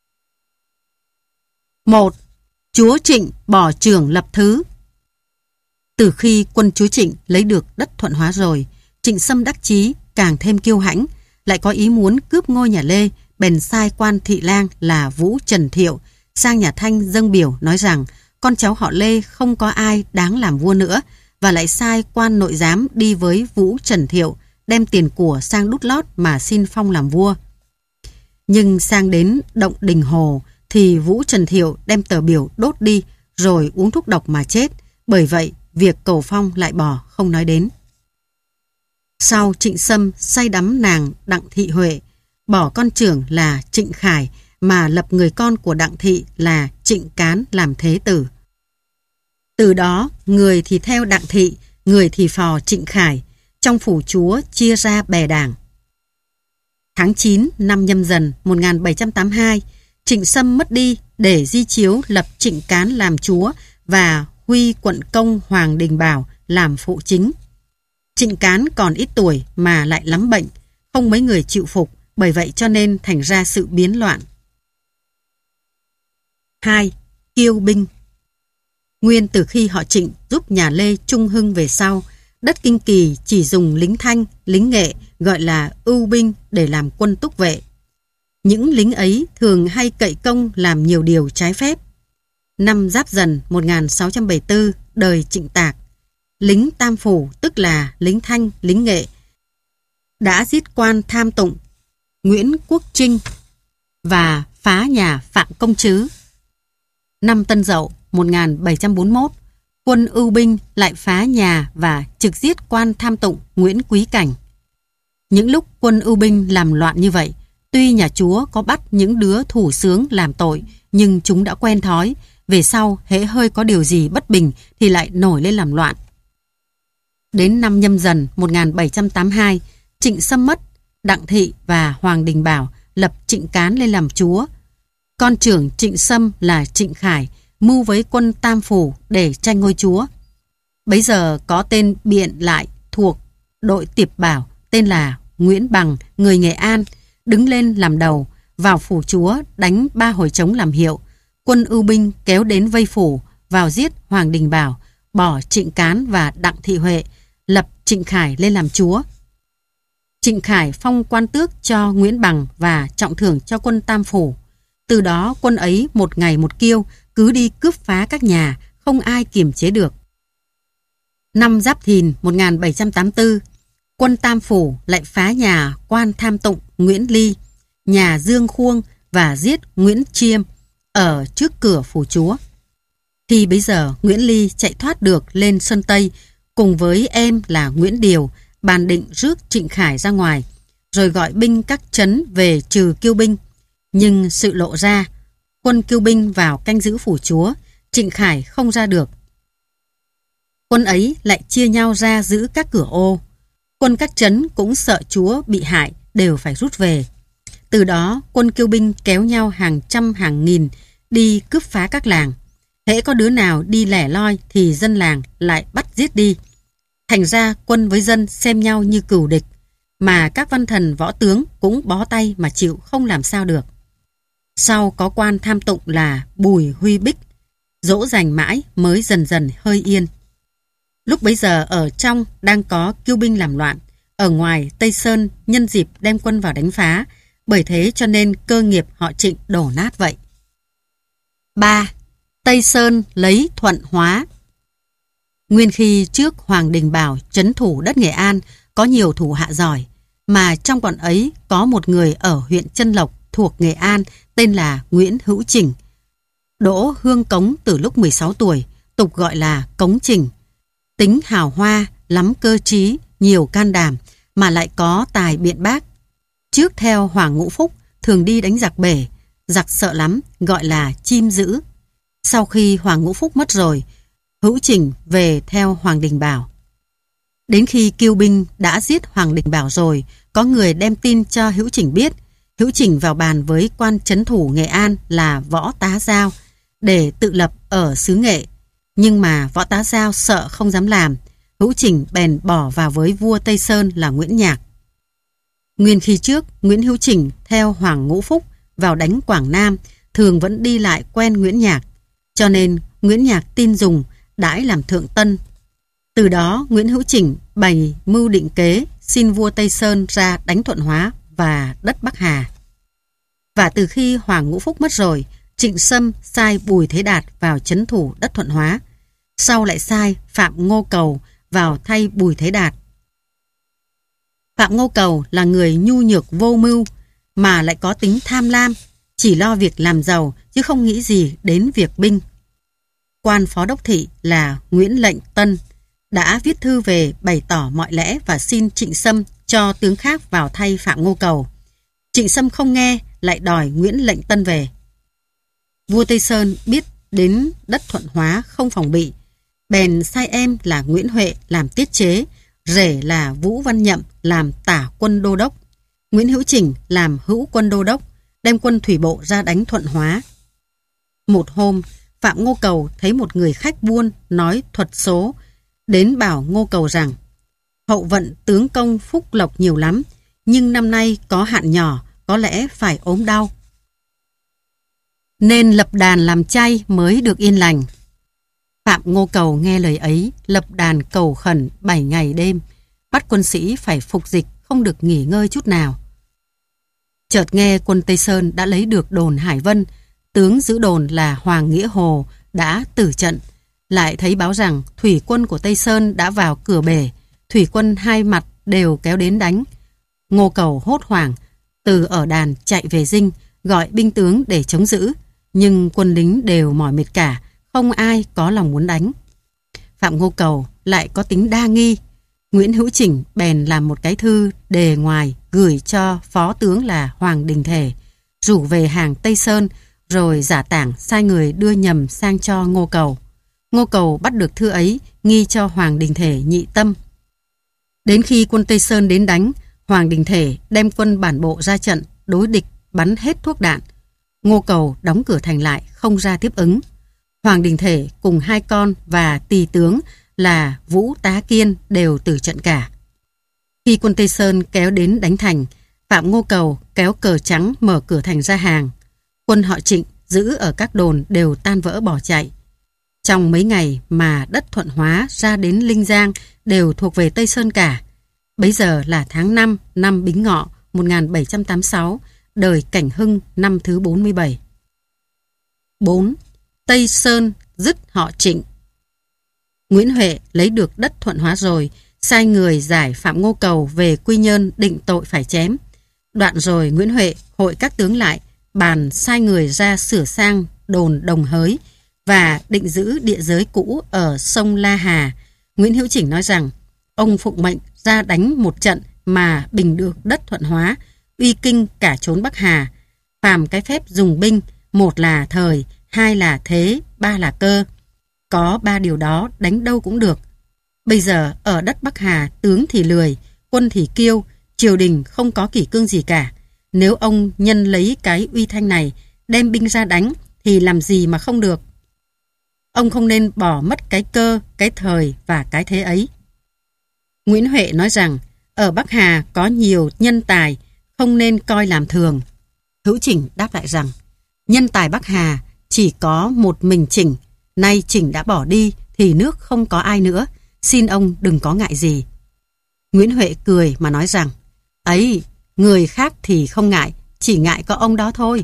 một. Chúa Trịnh bỏ trưởng lập thứ. Từ khi quân chúa Trịnh lấy được đất Thuận Hóa rồi, Trịnh Sâm đắc chí càng thêm kiêu hãnh, lại có ý muốn cướp ngôi nhà Lê, bèn sai quan thị lang là Vũ Trần Thiệu sang nhà Thanh dâng biểu nói rằng con cháu họ Lê không có ai đáng làm vua nữa, và lại sai quan nội giám đi với Vũ Trần Thiệu đem tiền của sang đút lót mà xin phong làm vua. Nhưng sang đến động Đình Hồ thì Vũ Trần Thiệu đem tờ biểu đốt đi rồi uống thuốc độc mà chết, bởi vậy việc cầu phong lại bỏ không nói đến. Sau Trịnh Sâm say đắm nàng Đặng Thị Huệ, bỏ con trưởng là Trịnh Khải mà lập người con của Đặng Thị là Trịnh Cán làm thế tử. Từ đó, người thì theo Đặng Thị, người thì phò Trịnh Khải, trong phủ chúa chia ra bè đảng. Tháng chín năm Nhâm Dần một nghìn bảy trăm tám mươi hai, Trịnh Sâm mất đi để di chiếu lập Trịnh Cán làm chúa và huy quận công Hoàng Đình Bảo làm phụ chính. Trịnh Cán còn ít tuổi mà lại lắm bệnh, không mấy người chịu phục, bởi vậy cho nên thành ra sự biến loạn. hai. Kiêu binh. Nguyên từ khi họ Trịnh giúp nhà Lê Trung Hưng về sau, đất Kinh Kỳ chỉ dùng lính Thanh, lính Nghệ gọi là ưu binh để làm quân túc vệ. Những lính ấy thường hay cậy công làm nhiều điều trái phép. Năm Giáp Dần một nghìn sáu trăm bảy mươi tư, đời Trịnh Tạc, lính Tam Phủ tức là lính Thanh, lính Nghệ đã giết quan tham tụng Nguyễn Quốc Trinh và phá nhà Phạm Công Trứ. Năm Tân Dậu một nghìn bảy trăm bốn mươi mốt, quân ưu binh lại phá nhà và trực giết quan tham tụng Nguyễn Quý Cảnh. Những lúc quân ưu binh làm loạn như vậy, tuy nhà chúa có bắt những đứa thủ xướng làm tội, nhưng chúng đã quen thói, về sau hễ hơi có điều gì bất bình thì lại nổi lên làm loạn. Đến năm Nhâm Dần một nghìn bảy trăm tám mươi hai, Trịnh Sâm mất, Đặng Thị và Hoàng Đình Bảo lập Trịnh Cán lên làm chúa. Con trưởng Trịnh Sâm là Trịnh Khải mưu với quân Tam Phủ để tranh ngôi chúa. Bấy giờ có tên biện lại thuộc đội Tiệp Bảo tên là Nguyễn Bằng, người Nghệ An, đứng lên làm đầu, vào phủ chúa đánh ba hồi trống làm hiệu. Quân ưu binh kéo đến vây phủ, vào giết Hoàng Đình Bảo, bỏ Trịnh Cán và Đặng Thị Huệ, lập Trịnh Khải lên làm chúa. Trịnh Khải phong quan tước cho Nguyễn Bằng và trọng thưởng cho quân Tam Phủ. Từ đó quân ấy một ngày một kiêu, cứ đi cướp phá các nhà, không ai kiềm chế được. Năm Giáp Thìn một nghìn bảy trăm tám mươi tư, quân Tam Phủ lại phá nhà quan tham tụng Nguyễn Ly, nhà Dương Khuông và giết Nguyễn Chiêm ở trước cửa phủ chúa. Thì bấy giờ Nguyễn Ly chạy thoát được lên Sơn Tây cùng với em là Nguyễn Điều, bàn định rước Trịnh Khải ra ngoài, rồi gọi binh các trấn về trừ kiêu binh. Nhưng sự lộ ra, quân kiêu binh vào canh giữ phủ chúa, Trịnh Khải không ra được. Quân ấy lại chia nhau ra giữ các cửa ô. Quân các trấn cũng sợ chúa bị hại, đều phải rút về. Từ đó quân kiêu binh kéo nhau hàng trăm hàng nghìn đi cướp phá các làng. Hễ có đứa nào đi lẻ loi thì dân làng lại bắt giết đi. Thành ra quân với dân xem nhau như cừu địch, mà các văn thần võ tướng cũng bó tay mà chịu không làm sao được. Sau có quan tham tụng là Bùi Huy Bích, dỗ dành mãi mới dần dần hơi yên. Lúc bấy giờ ở trong đang có kiêu binh làm loạn, ở ngoài Tây Sơn nhân dịp đem quân vào đánh phá, bởi thế cho nên cơ nghiệp họ Trịnh đổ nát vậy. ba. Tây Sơn lấy Thuận Hóa. Nguyên khi trước Hoàng Đình Bảo trấn thủ đất Nghệ An có nhiều thủ hạ giỏi, mà trong bọn ấy có một người ở huyện Chân Lộc thuộc Nghệ An tên là Nguyễn Hữu Chỉnh. Đỗ hương cống từ lúc mười sáu tuổi, tục gọi là Cống Chỉnh. Tính hào hoa, lắm cơ trí, nhiều can đảm, mà lại có tài biện bác. Trước theo Hoàng Ngũ Phúc, thường đi đánh giặc bể, giặc sợ lắm, gọi là chim dữ. Sau khi Hoàng Ngũ Phúc mất rồi, Hữu Chỉnh về theo Hoàng Đình Bảo. Đến khi kiêu binh đã giết Hoàng Đình Bảo rồi, có người đem tin cho Hữu Chỉnh biết. Hữu Chỉnh vào bàn với quan trấn thủ Nghệ An là Võ Tá Giao để tự lập ở xứ Nghệ. Nhưng mà Võ Tá Giao sợ không dám làm, Hữu Chỉnh bèn bỏ vào với vua Tây Sơn là Nguyễn Nhạc. Nguyên khi trước, Nguyễn Hữu Chỉnh theo Hoàng Ngũ Phúc vào đánh Quảng Nam, thường vẫn đi lại quen Nguyễn Nhạc, cho nên Nguyễn Nhạc tin dùng, đãi làm thượng tân. Từ đó Nguyễn Hữu Chỉnh bày mưu định kế xin vua Tây Sơn ra đánh Thuận Hóa và đất Bắc Hà. Và từ khi Hoàng Ngũ Phúc mất rồi, Trịnh Sâm sai Bùi Thế Đạt vào trấn thủ đất Thuận Hóa, sau lại sai Phạm Ngô Cầu vào thay Bùi Thế Đạt. Phạm Ngô Cầu là người nhu nhược vô mưu, mà lại có tính tham lam, chỉ lo việc làm giàu chứ không nghĩ gì đến việc binh. Quan phó đốc thị là Nguyễn Lệnh Tân, đã viết thư về bày tỏ mọi lẽ và xin Trịnh Sâm cho tướng khác vào thay Phạm Ngô Cầu. Trịnh Sâm không nghe, lại đòi Nguyễn Lệnh Tân về. Vua Tây Sơn biết đến đất Thuận Hóa không phòng bị, bèn sai em là Nguyễn Huệ làm tiết chế, rể là Vũ Văn Nhậm làm tả quân đô đốc, Nguyễn Hữu Chỉnh làm hữu quân đô đốc, đem quân thủy bộ ra đánh Thuận Hóa. Một hôm, Phạm Ngô Cầu thấy một người khách buôn nói thuật số, đến bảo Ngô Cầu rằng hậu vận tướng công phúc lộc nhiều lắm, nhưng năm nay có hạn nhỏ, có lẽ phải ốm đau, nên lập đàn làm chay mới được yên lành. Phạm Ngô Cầu nghe lời ấy, lập đàn cầu khẩn bảy ngày đêm, bắt quân sĩ phải phục dịch, không được nghỉ ngơi chút nào. Chợt nghe quân Tây Sơn đã lấy được đồn Hải Vân, tướng giữ đồn là Hoàng Nghĩa Hồ đã tử trận, lại thấy báo rằng thủy quân của Tây Sơn đã vào cửa bể, thủy quân hai mặt đều kéo đến đánh. Ngô Cầu hốt hoảng, từ ở đàn chạy về dinh, gọi binh tướng để chống giữ, nhưng quân lính đều mỏi mệt cả, không ai có lòng muốn đánh. Phạm Ngô Cầu lại có tính đa nghi. Nguyễn Hữu Chỉnh bèn làm một cái thư đề ngoài gửi cho phó tướng là Hoàng Đình Thể, rủ về hàng Tây Sơn, rồi giả tảng sai người đưa nhầm sang cho Ngô Cầu. Ngô Cầu bắt được thư ấy, nghi cho Hoàng Đình Thể nhị tâm. Đến khi quân Tây Sơn đến đánh, Hoàng Đình Thể đem quân bản bộ ra trận, đối địch bắn hết thuốc đạn. Ngô Cầu đóng cửa thành lại, không ra tiếp ứng. Hoàng Đình Thể cùng hai con và tỳ tướng là Vũ Tá Kiên đều tử trận cả. Khi quân Tây Sơn kéo đến đánh thành, Phạm Ngô Cầu kéo cờ trắng mở cửa thành ra hàng. Quân họ Trịnh giữ ở các đồn đều tan vỡ bỏ chạy. Trong mấy ngày mà đất Thuận Hóa ra đến Linh Giang đều thuộc về Tây Sơn cả. Bấy giờ là tháng năm năm Bính Ngọ một nghìn bảy trăm tám mươi sáu, đời Cảnh Hưng năm thứ bốn mươi bảy. bốn. Tây Sơn dứt họ Trịnh. Nguyễn Huệ lấy được đất Thuận Hóa rồi, sai người giải Phạm Ngô Cầu về Quy Nhơn định tội phải chém. Đoạn rồi Nguyễn Huệ hội các tướng lại, bàn sai người ra sửa sang đồn Đồng Hới và định giữ địa giới cũ ở sông La Hà. Nguyễn Hữu Chỉnh nói rằng ông phụng mệnh ra đánh một trận mà bình được đất Thuận Hóa, uy kinh cả chốn Bắc Hà. Phàm cái phép dùng binh, một là thời, hai là thế, ba là cơ. Có ba điều đó đánh đâu cũng được. Bây giờ ở đất Bắc Hà, tướng thì lười, quân thì kiêu, triều đình không có kỷ cương gì cả. Nếu ông nhân lấy cái uy thanh này đem binh ra đánh thì làm gì mà không được. Ông không nên bỏ mất cái cơ, cái thời và cái thế ấy. Nguyễn Huệ nói rằng ở Bắc Hà có nhiều nhân tài, không nên coi làm thường. Hữu Chỉnh đáp lại rằng nhân tài Bắc Hà chỉ có một mình Chỉnh, nay Chỉnh đã bỏ đi thì nước không có ai nữa, xin ông đừng có ngại gì. Nguyễn Huệ cười mà nói rằng ấy, người khác thì không ngại, chỉ ngại có ông đó thôi.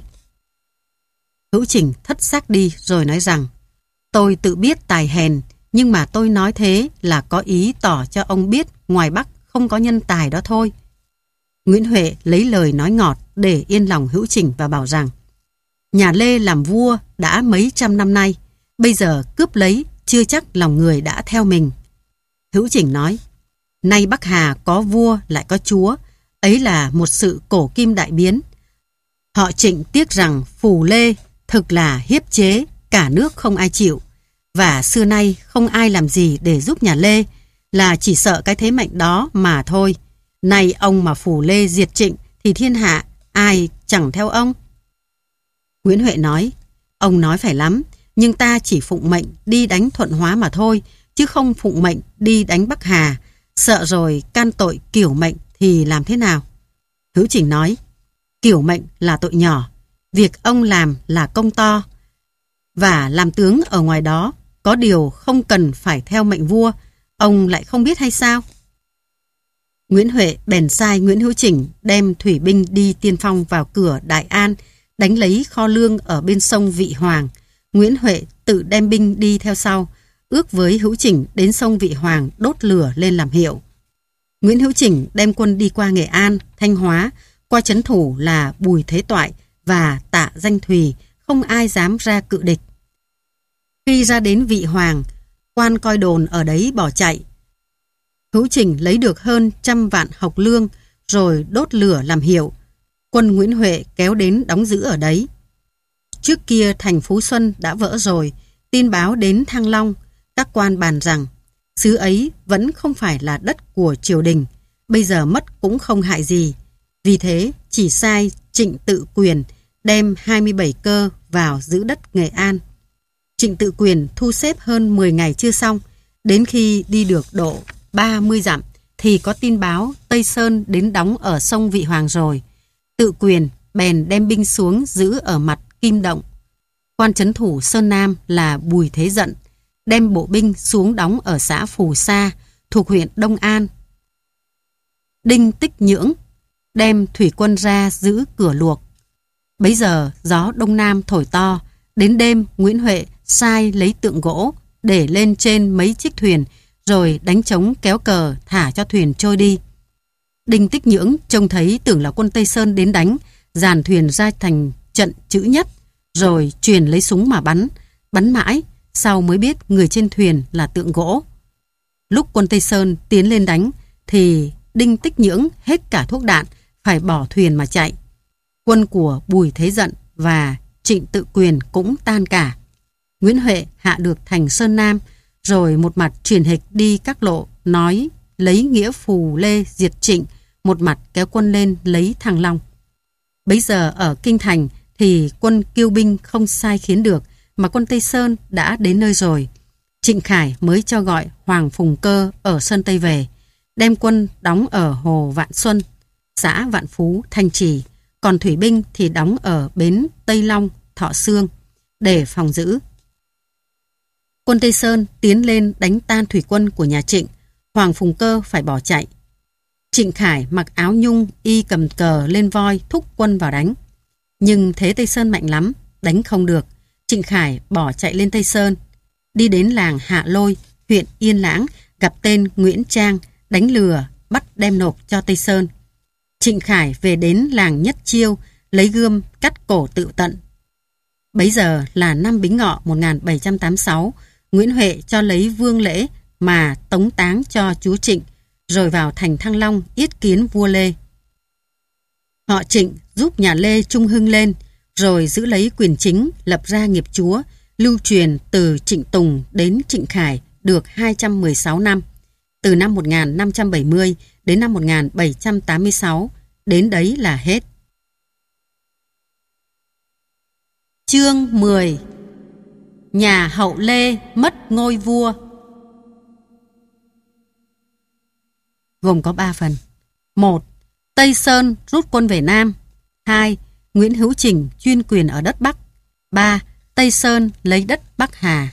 Hữu Chỉnh thất xác đi rồi nói rằng tôi tự biết tài hèn, nhưng mà tôi nói thế là có ý tỏ cho ông biết ngoài Bắc không có nhân tài đó thôi. Nguyễn Huệ lấy lời nói ngọt để yên lòng Hữu Chỉnh và bảo rằng nhà Lê làm vua đã mấy trăm năm nay, bây giờ cướp lấy chưa chắc lòng người đã theo mình. Hữu Chỉnh nói nay Bắc Hà có vua lại có chúa, ấy là một sự cổ kim đại biến. Họ Trịnh tiếc rằng phù Lê thực là hiếp chế, cả nước không ai chịu, và xưa nay không ai làm gì để giúp nhà Lê, là chỉ sợ cái thế mạnh đó mà thôi. Nay ông mà phù Lê diệt Trịnh thì thiên hạ ai chẳng theo ông. Nguyễn Huệ nói ông nói phải lắm, nhưng ta chỉ phụng mệnh đi đánh Thuận Hóa mà thôi, chứ không phụng mệnh đi đánh Bắc Hà. Sợ rồi can tội kiểu mệnh thì làm thế nào? Hữu Chỉnh nói kiểu mệnh là tội nhỏ, việc ông làm là công to, và làm tướng ở ngoài đó có điều không cần phải theo mệnh vua, ông lại không biết hay sao? Nguyễn Huệ bèn sai Nguyễn Hữu Chỉnh đem thủy binh đi tiên phong vào cửa Đại An, đánh lấy kho lương ở bên sông Vị Hoàng. Nguyễn Huệ tự đem binh đi theo sau, ước với Hữu Chỉnh đến sông Vị Hoàng đốt lửa lên làm hiệu. Nguyễn Hữu Chỉnh đem quân đi qua Nghệ An, Thanh Hóa, qua trấn thủ là Bùi Thế Toại và Tạ Danh Thùy, không ai dám ra cự địch. Khi ra đến Vị Hoàng, quan coi đồn ở đấy bỏ chạy, Hữu Trình lấy được hơn trăm vạn học lương rồi đốt lửa làm hiệu. Quân Nguyễn Huệ kéo đến đóng giữ ở đấy. Trước kia thành Phú Xuân đã vỡ rồi, tin báo đến Thăng Long, các quan bàn rằng xứ ấy vẫn không phải là đất của triều đình, bây giờ mất cũng không hại gì. Vì thế chỉ sai Trịnh Tự Quyền đem hai mươi bảy cơ vào giữ đất Nghệ An. Trịnh Tự Quyền thu xếp hơn mười ngày chưa xong, đến khi đi được độ ba mươi dặm thì có tin báo Tây Sơn đến đóng ở sông Vị Hoàng rồi. Tự Quyền bèn đem binh xuống giữ ở mặt Kim Động. Quan trấn thủ Sơn Nam là Bùi Thế Dận đem bộ binh xuống đóng ở xã Phù Sa thuộc huyện Đông An. Đinh Tích Nhưỡng đem thủy quân ra giữ cửa luộc. Bấy giờ gió đông nam thổi to, đến đêm Nguyễn Huệ sai lấy tượng gỗ để lên trên mấy chiếc thuyền rồi đánh trống kéo cờ thả cho thuyền trôi đi. Đinh Tích Nhưỡng trông thấy tưởng là quân Tây Sơn đến đánh, dàn thuyền ra thành trận chữ nhất rồi truyền lấy súng mà bắn, bắn mãi sau mới biết người trên thuyền là tượng gỗ. Lúc quân Tây Sơn tiến lên đánh thì Đinh Tích Nhưỡng hết cả thuốc đạn, phải bỏ thuyền mà chạy. Quân của Bùi Thế Dận và Trịnh Tự Quyền cũng tan cả. Nguyễn Huệ hạ được thành Sơn Nam, rồi một mặt truyền hịch đi các lộ nói lấy nghĩa Phù Lê diệt Trịnh, một mặt kéo quân lên lấy Thăng Long. Bấy giờ ở Kinh Thành thì quân Kiêu binh không sai khiến được, mà quân Tây Sơn đã đến nơi rồi. Trịnh Khải mới cho gọi Hoàng Phùng Cơ ở Sơn Tây về, đem quân đóng ở Hồ Vạn Xuân, xã Vạn Phú, Thanh Trì, còn thủy binh thì đóng ở bến Tây Long, Thọ Xương để phòng giữ. Quân Tây Sơn tiến lên đánh tan thủy quân của nhà Trịnh, Hoàng Phùng Cơ phải bỏ chạy. Trịnh Khải mặc áo nhung, y cầm cờ lên voi thúc quân vào đánh. Nhưng thế Tây Sơn mạnh lắm, đánh không được. Trịnh Khải bỏ chạy lên Tây Sơn, đi đến làng Hạ Lôi, huyện Yên Lãng, gặp tên Nguyễn Trang, đánh lừa, bắt đem nộp cho Tây Sơn. Trịnh Khải về đến làng Nhất Chiêu, lấy gươm cắt cổ tự tận. Bấy giờ là năm Bính Ngọ một nghìn bảy trăm tám mươi sáu, Nguyễn Huệ cho lấy vương lễ mà tống táng cho chúa Trịnh, rồi vào thành Thăng Long yết kiến vua Lê. Họ Trịnh giúp nhà Lê trung hưng lên, rồi giữ lấy quyền chính, lập ra nghiệp chúa, lưu truyền từ Trịnh Tùng đến Trịnh Khải được hai trăm mười sáu năm, từ năm một nghìn năm trăm bảy mươi đến năm một nghìn bảy trăm tám mươi sáu, đến đấy là hết. Chương mười. Nhà hậu Lê mất ngôi vua. Gồm có ba phần. một. Tây Sơn rút quân về Nam. hai. Nguyễn Hữu Trình chuyên quyền ở đất Bắc. ba. Tây Sơn lấy đất Bắc Hà.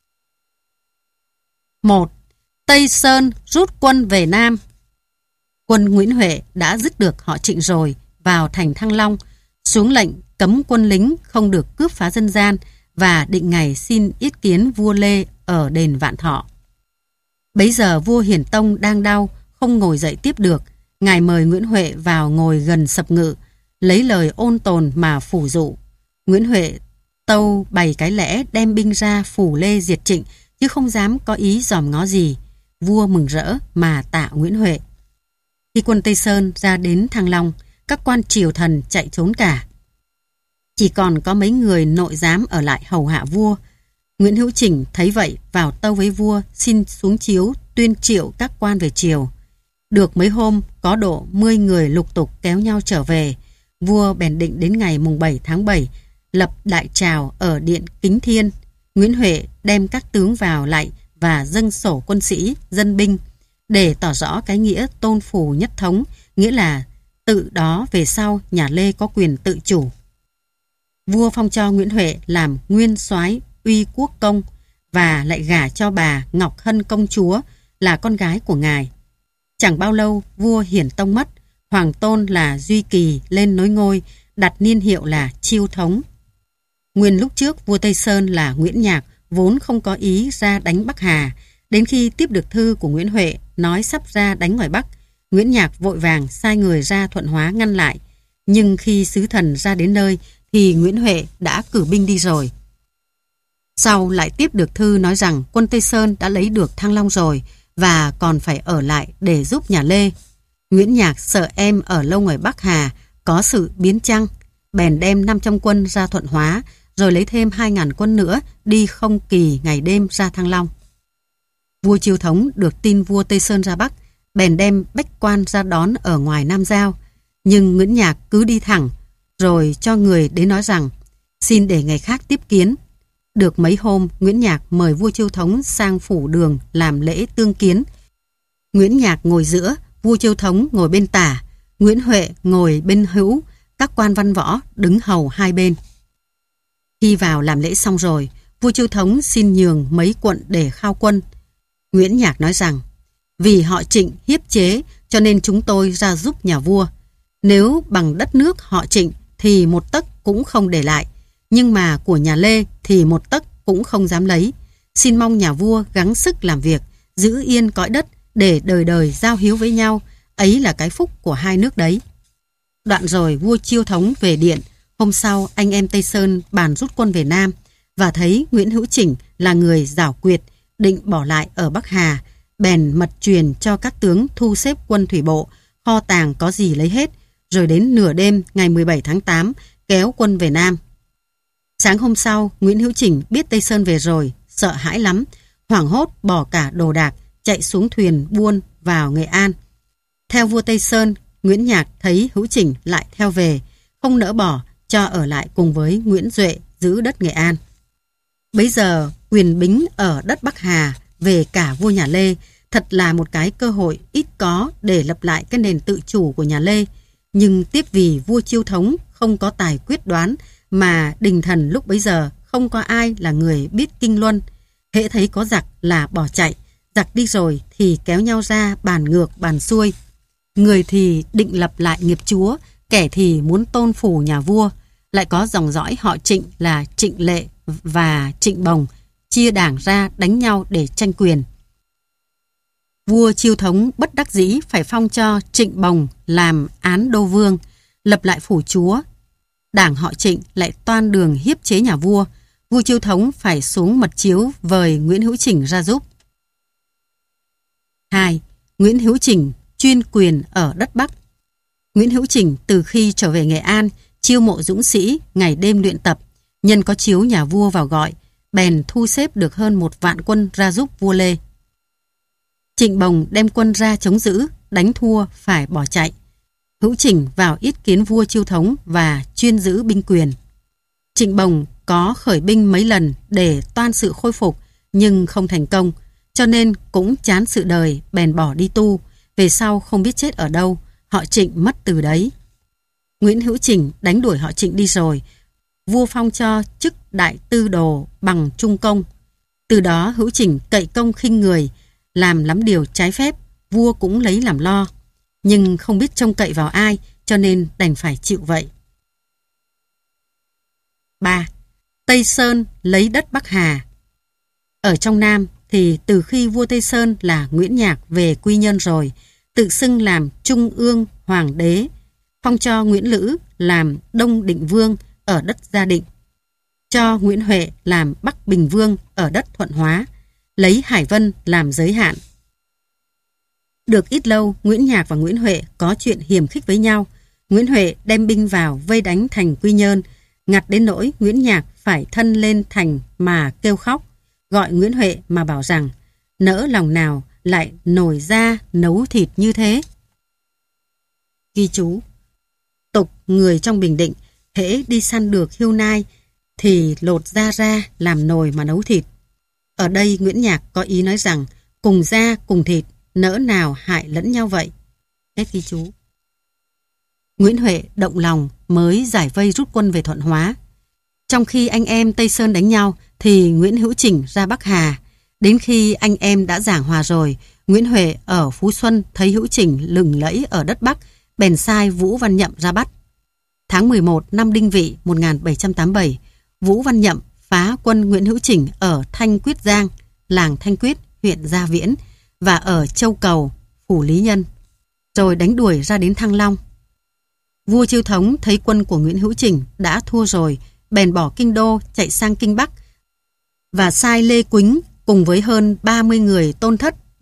một. Tây Sơn rút quân về Nam. Quân Nguyễn Huệ đã dứt được họ Trịnh rồi, vào thành Thăng Long, xuống lệnh cấm quân lính không được cướp phá dân gian và định ngày xin yết kiến vua Lê ở đền Vạn Thọ. Bấy giờ vua Hiển Tông đang đau, không ngồi dậy tiếp được. Ngài mời Nguyễn Huệ vào ngồi gần sập ngự, lấy lời ôn tồn mà phủ dụ. Nguyễn Huệ tâu bày cái lẽ đem binh ra phủ Lê diệt Trịnh, chứ không dám có ý dòm ngó gì. Vua mừng rỡ mà tạ Nguyễn Huệ. Khi quân Tây Sơn ra đến Thăng Long, các quan triều thần chạy trốn cả. Chỉ còn có mấy người nội giám ở lại hầu hạ vua. Nguyễn Hữu Trình thấy vậy vào tâu với vua xin xuống chiếu tuyên triệu các quan về triều. Được mấy hôm có độ mười người lục tục kéo nhau trở về. Vua bèn định đến ngày mùng bảy tháng bảy lập đại trào ở điện Kính Thiên. Nguyễn Huệ đem các tướng vào lại và dâng sổ quân sĩ, dân binh để tỏ rõ cái nghĩa tôn phủ nhất thống, nghĩa là tự đó về sau nhà Lê có quyền tự chủ. Vua phong cho Nguyễn Huệ làm nguyên soái Uy Quốc công và lại gả cho bà Ngọc Hân công chúa là con gái của ngài. Chẳng bao lâu vua Hiển Tông mất, hoàng tôn là Duy Kỳ lên nối ngôi, đặt niên hiệu là Chiêu Thống. Nguyên lúc trước vua Tây Sơn là Nguyễn Nhạc vốn không có ý ra đánh Bắc Hà. Đến khi tiếp được thư của Nguyễn Huệ nói sắp ra đánh ngoài Bắc, Nguyễn Nhạc vội vàng sai người ra Thuận Hóa ngăn lại. Nhưng khi sứ thần ra đến nơi thì Nguyễn Huệ đã cử binh đi rồi. Sau lại tiếp được thư nói rằng quân Tây Sơn đã lấy được Thăng Long rồi và còn phải ở lại để giúp nhà Lê. Nguyễn Nhạc sợ em ở lâu ngoài Bắc Hà có sự biến chăng, bèn đem năm trăm quân ra Thuận Hóa, rồi lấy thêm hai ngàn quân nữa đi không kỳ ngày đêm ra Thăng Long. Vua Chiêu Thống được tin vua Tây Sơn ra Bắc, bèn đem bách quan ra đón ở ngoài Nam Giao. Nhưng Nguyễn Nhạc cứ đi thẳng, rồi cho người đến nói rằng xin để ngày khác tiếp kiến. Được mấy hôm, Nguyễn Nhạc mời vua Chiêu Thống sang phủ Đường làm lễ tương kiến. Nguyễn Nhạc ngồi giữa, vua Chiêu Thống ngồi bên tả, Nguyễn Huệ ngồi bên hữu, các quan văn võ đứng hầu hai bên. Khi vào làm lễ xong rồi, vua Chiêu Thống xin nhường mấy quận để khao quân. Nguyễn Nhạc nói rằng vì họ Trịnh hiếp chế cho nên chúng tôi ra giúp nhà vua. Nếu bằng đất nước họ Trịnh thì một tấc cũng không để lại, nhưng mà của nhà Lê thì một tấc cũng không dám lấy. Xin mong nhà vua gắng sức làm việc, giữ yên cõi đất để đời đời giao hiếu với nhau, ấy là cái phúc của hai nước đấy. Đoạn rồi vua Chiêu Thống về điện. Hôm sau anh em Tây Sơn bàn rút quân về Nam, và thấy Nguyễn Hữu Chỉnh là người giảo quyệt, định bỏ lại ở Bắc Hà, bèn mật truyền cho các tướng thu xếp quân thủy bộ, kho tàng có gì lấy hết, rồi đến nửa đêm ngày mười bảy tháng tám kéo quân về Nam. Sáng hôm sau, Nguyễn Hữu Chỉnh biết Tây Sơn về rồi, sợ hãi lắm, hoảng hốt bỏ cả đồ đạc, chạy xuống thuyền buôn vào Nghệ An. Theo vua Tây Sơn, Nguyễn Nhạc thấy Hữu Chỉnh lại theo về, không nỡ bỏ, cho ở lại cùng với Nguyễn Duệ giữ đất Nghệ An. Bấy giờ quyền bính ở đất Bắc Hà về cả vua nhà Lê, thật là một cái cơ hội ít có để lập lại cái nền tự chủ của nhà Lê. Nhưng tiếc vì vua Chiêu Thống không có tài quyết đoán, mà đình thần lúc bấy giờ không có ai là người biết kinh luân. Hễ thấy có giặc là bỏ chạy, giặc đi rồi thì kéo nhau ra bàn ngược bàn xuôi. Người thì định lập lại nghiệp chúa, kẻ thì muốn tôn phủ nhà vua. Lại có dòng dõi họ Trịnh là Trịnh Lệ và Trịnh Bồng chia đảng ra đánh nhau để tranh quyền. Vua Chiêu Thống bất đắc dĩ phải phong cho Trịnh Bồng làm án đô vương, lập lại phủ chúa. Đảng họ Trịnh lại toan đường hiếp chế nhà vua. Vua Chiêu Thống phải xuống mật chiếu vời Nguyễn Hữu Chỉnh ra giúp. hai. Nguyễn Hữu Chỉnh chuyên quyền ở đất Bắc. Nguyễn Hữu Chỉnh từ khi trở về Nghệ An, chiêu mộ dũng sĩ, ngày đêm luyện tập. Nhân có chiếu nhà vua vào gọi, bèn thu xếp được hơn một vạn quân ra giúp vua Lê. Trịnh Bồng đem quân ra chống giữ, đánh thua phải bỏ chạy. Hữu Chỉnh vào yết kiến vua Chiêu Thống và chuyên giữ binh quyền. Trịnh Bồng có khởi binh mấy lần để toan sự khôi phục, nhưng không thành công, cho nên cũng chán sự đời, bèn bỏ đi tu. Về sau không biết chết ở đâu, họ Trịnh mất từ đấy. Nguyễn Hữu Chỉnh đánh đuổi họ Trịnh đi rồi, vua phong cho chức đại tư đồ bằng trung công. Từ đó Hữu Chỉnh cậy công khinh người, làm lắm điều trái phép, vua cũng lấy làm lo. Nhưng không biết trông cậy vào ai, cho nên đành phải chịu vậy. ba. Tây Sơn lấy đất Bắc Hà. Ở trong Nam thì từ khi vua Tây Sơn là Nguyễn Nhạc về Quy Nhơn rồi, tự xưng làm Trung ương Hoàng đế, phong cho Nguyễn Lữ làm Đông Định Vương ở đất Gia Định, cho Nguyễn Huệ làm Bắc Bình Vương ở đất Thuận Hóa, lấy Hải Vân làm giới hạn. Được ít lâu, Nguyễn Nhạc và Nguyễn Huệ có chuyện hiềm khích với nhau. Nguyễn Huệ đem binh vào vây đánh thành Quy Nhơn, ngặt đến nỗi Nguyễn Nhạc phải thân lên thành mà kêu khóc, gọi Nguyễn Huệ mà bảo rằng nỡ lòng nào lại nổi da nấu thịt như thế. Ghi chú: tục người trong Bình Định hễ đi săn được hươu nai thì lột da ra làm nồi mà nấu thịt. Ở đây Nguyễn Nhạc có ý nói rằng cùng da cùng thịt, nỡ nào hại lẫn nhau vậy. Hết ghi chú. Nguyễn Huệ động lòng mới giải vây rút quân về Thuận Hóa. Trong khi anh em Tây Sơn đánh nhau thì Nguyễn Hữu Chỉnh ra Bắc Hà. Đến khi anh em đã giảng hòa rồi, Nguyễn Huệ ở Phú Xuân thấy Hữu Chỉnh lừng lẫy ở đất Bắc, bèn sai Vũ Văn Nhậm ra bắt. Tháng mười một năm Đinh Vị một nghìn bảy trăm tám mươi bảy, Vũ Văn Nhậm phá quân Nguyễn Hữu Chỉnh ở Thanh Quyết Giang, làng Thanh Quyết, huyện Gia Viễn, và ở Châu Cầu, phủ Lý Nhân, rồi đánh đuổi ra đến Thăng Long. Vua Chiêu Thống thấy quân của Nguyễn Hữu Chỉnh đã thua rồi, bèn bỏ kinh đô chạy sang kinh Bắc và sai Lê Quýnh cùng với hơn ba mươi người tôn thất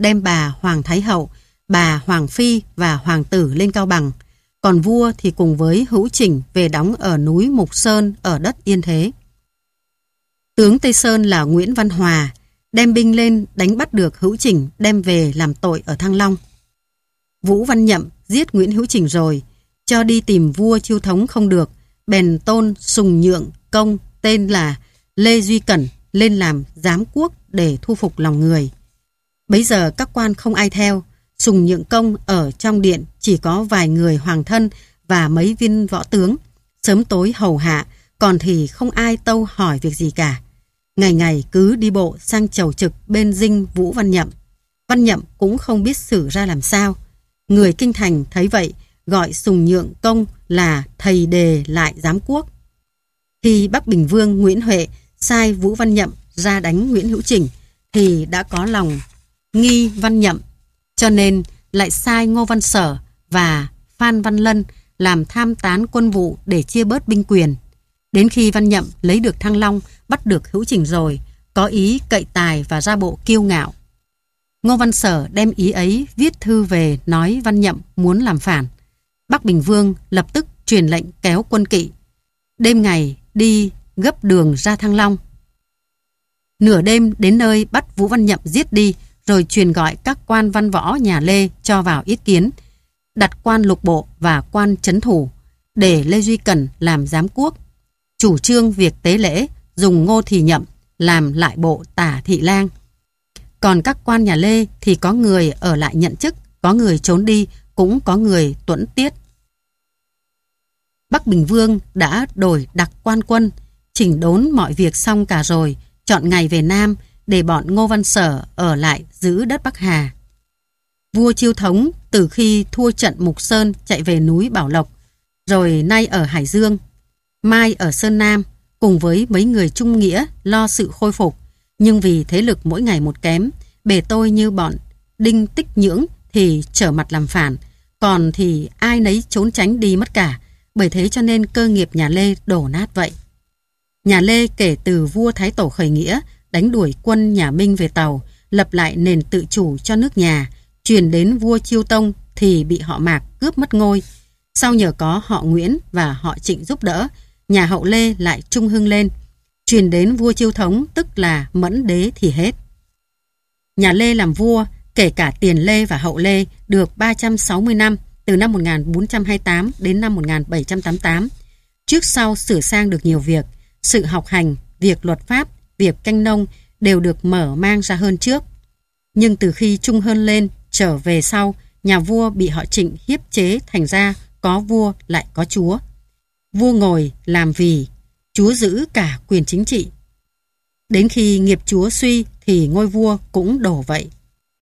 đem bà Hoàng Thái Hậu, bà Hoàng Phi và Hoàng tử lên Cao Bằng. Còn vua thì cùng với Hữu Chỉnh về đóng ở núi Mục Sơn ở đất Yên Thế. Tướng Tây Sơn là Nguyễn Văn Hòa đem binh lên đánh bắt được Hữu Chỉnh đem về làm tội ở Thăng Long. Vũ Văn Nhậm giết Nguyễn Hữu Chỉnh rồi, cho đi tìm vua Chiêu Thống không được, bèn tôn Sùng Nhượng Công tên là Lê Duy Cẩn lên làm giám quốc để thu phục lòng người. Bấy giờ các quan không ai theo, Sùng Nhượng Công ở trong điện chỉ có vài người hoàng thân và mấy viên võ tướng, sớm tối hầu hạ, còn thì không ai tâu hỏi việc gì cả. Ngày ngày cứ đi bộ sang chầu trực bên dinh Vũ Văn Nhậm. Văn Nhậm cũng không biết xử ra làm sao. Người kinh thành thấy vậy, gọi Sùng Nhượng Công là thầy đề lại giám quốc. Khi Bắc Bình Vương Nguyễn Huệ sai Vũ Văn Nhậm ra đánh Nguyễn Hữu Chỉnh thì đã có lòng nghi Văn Nhậm, cho nên lại sai Ngô Văn Sở và Phan Văn Lân làm tham tán quân vụ để chia bớt binh quyền. Đến khi Văn Nhậm lấy được Thăng Long, bắt được Hữu Chỉnh rồi, có ý cậy tài và ra bộ kiêu ngạo. Ngô Văn Sở đem ý ấy viết thư về nói Văn Nhậm muốn làm phản. Bắc Bình Vương lập tức truyền lệnh kéo quân kỵ, đêm ngày đi gấp đường ra Thăng Long. Nửa đêm đến nơi bắt Vũ Văn Nhậm giết đi, rồi truyền gọi các quan văn võ nhà Lê cho vào yết kiến, đặt quan lục bộ và quan trấn thủ, để Lê Duy Cẩn làm giám quốc, chủ trương việc tế lễ, dùng Ngô Thì Nhậm làm lại bộ tả thị lang. Còn các quan nhà Lê thì có người ở lại nhận chức, có người trốn đi, cũng có người tuẫn tiết. Bắc Bình Vương đã đổi đặc quan quân, chỉnh đốn mọi việc xong cả rồi, chọn ngày về Nam để bọn Ngô Văn Sở ở lại giữ đất Bắc Hà. Vua Chiêu Thống từ khi thua trận Mục Sơn chạy về núi Bảo Lộc, rồi nay ở Hải Dương, mai ở Sơn Nam, cùng với mấy người trung nghĩa lo sự khôi phục. Nhưng vì thế lực mỗi ngày một kém, bề tôi như bọn Đinh Tích Nhưỡng thì trở mặt làm phản, còn thì ai nấy trốn tránh đi mất cả. Bởi thế cho nên cơ nghiệp nhà Lê đổ nát vậy. Nhà Lê kể từ vua Thái Tổ khởi nghĩa, đánh đuổi quân nhà Minh về Tàu, lập lại nền tự chủ cho nước nhà, truyền đến vua Chiêu Tông thì bị họ Mạc cướp mất ngôi. Sau nhờ có họ Nguyễn và họ Trịnh giúp đỡ, nhà Hậu Lê lại trung hưng lên, truyền đến vua Chiêu Thống tức là Mẫn Đế thì hết. Nhà Lê làm vua, kể cả Tiền Lê và Hậu Lê, được ba trăm sáu mươi năm, từ năm một nghìn bốn trăm hai mươi tám đến năm một nghìn bảy trăm tám mươi tám. Trước sau sửa sang được nhiều việc, sự học hành, việc luật pháp, việc canh nông đều được mở mang ra hơn trước. Nhưng từ khi trung hơn lên, trở về sau, nhà vua bị họ Trịnh hiếp chế, thành ra có vua lại có chúa. Vua ngồi làm vì, chúa giữ cả quyền chính trị. Đến khi nghiệp chúa suy thì ngôi vua cũng đổ vậy.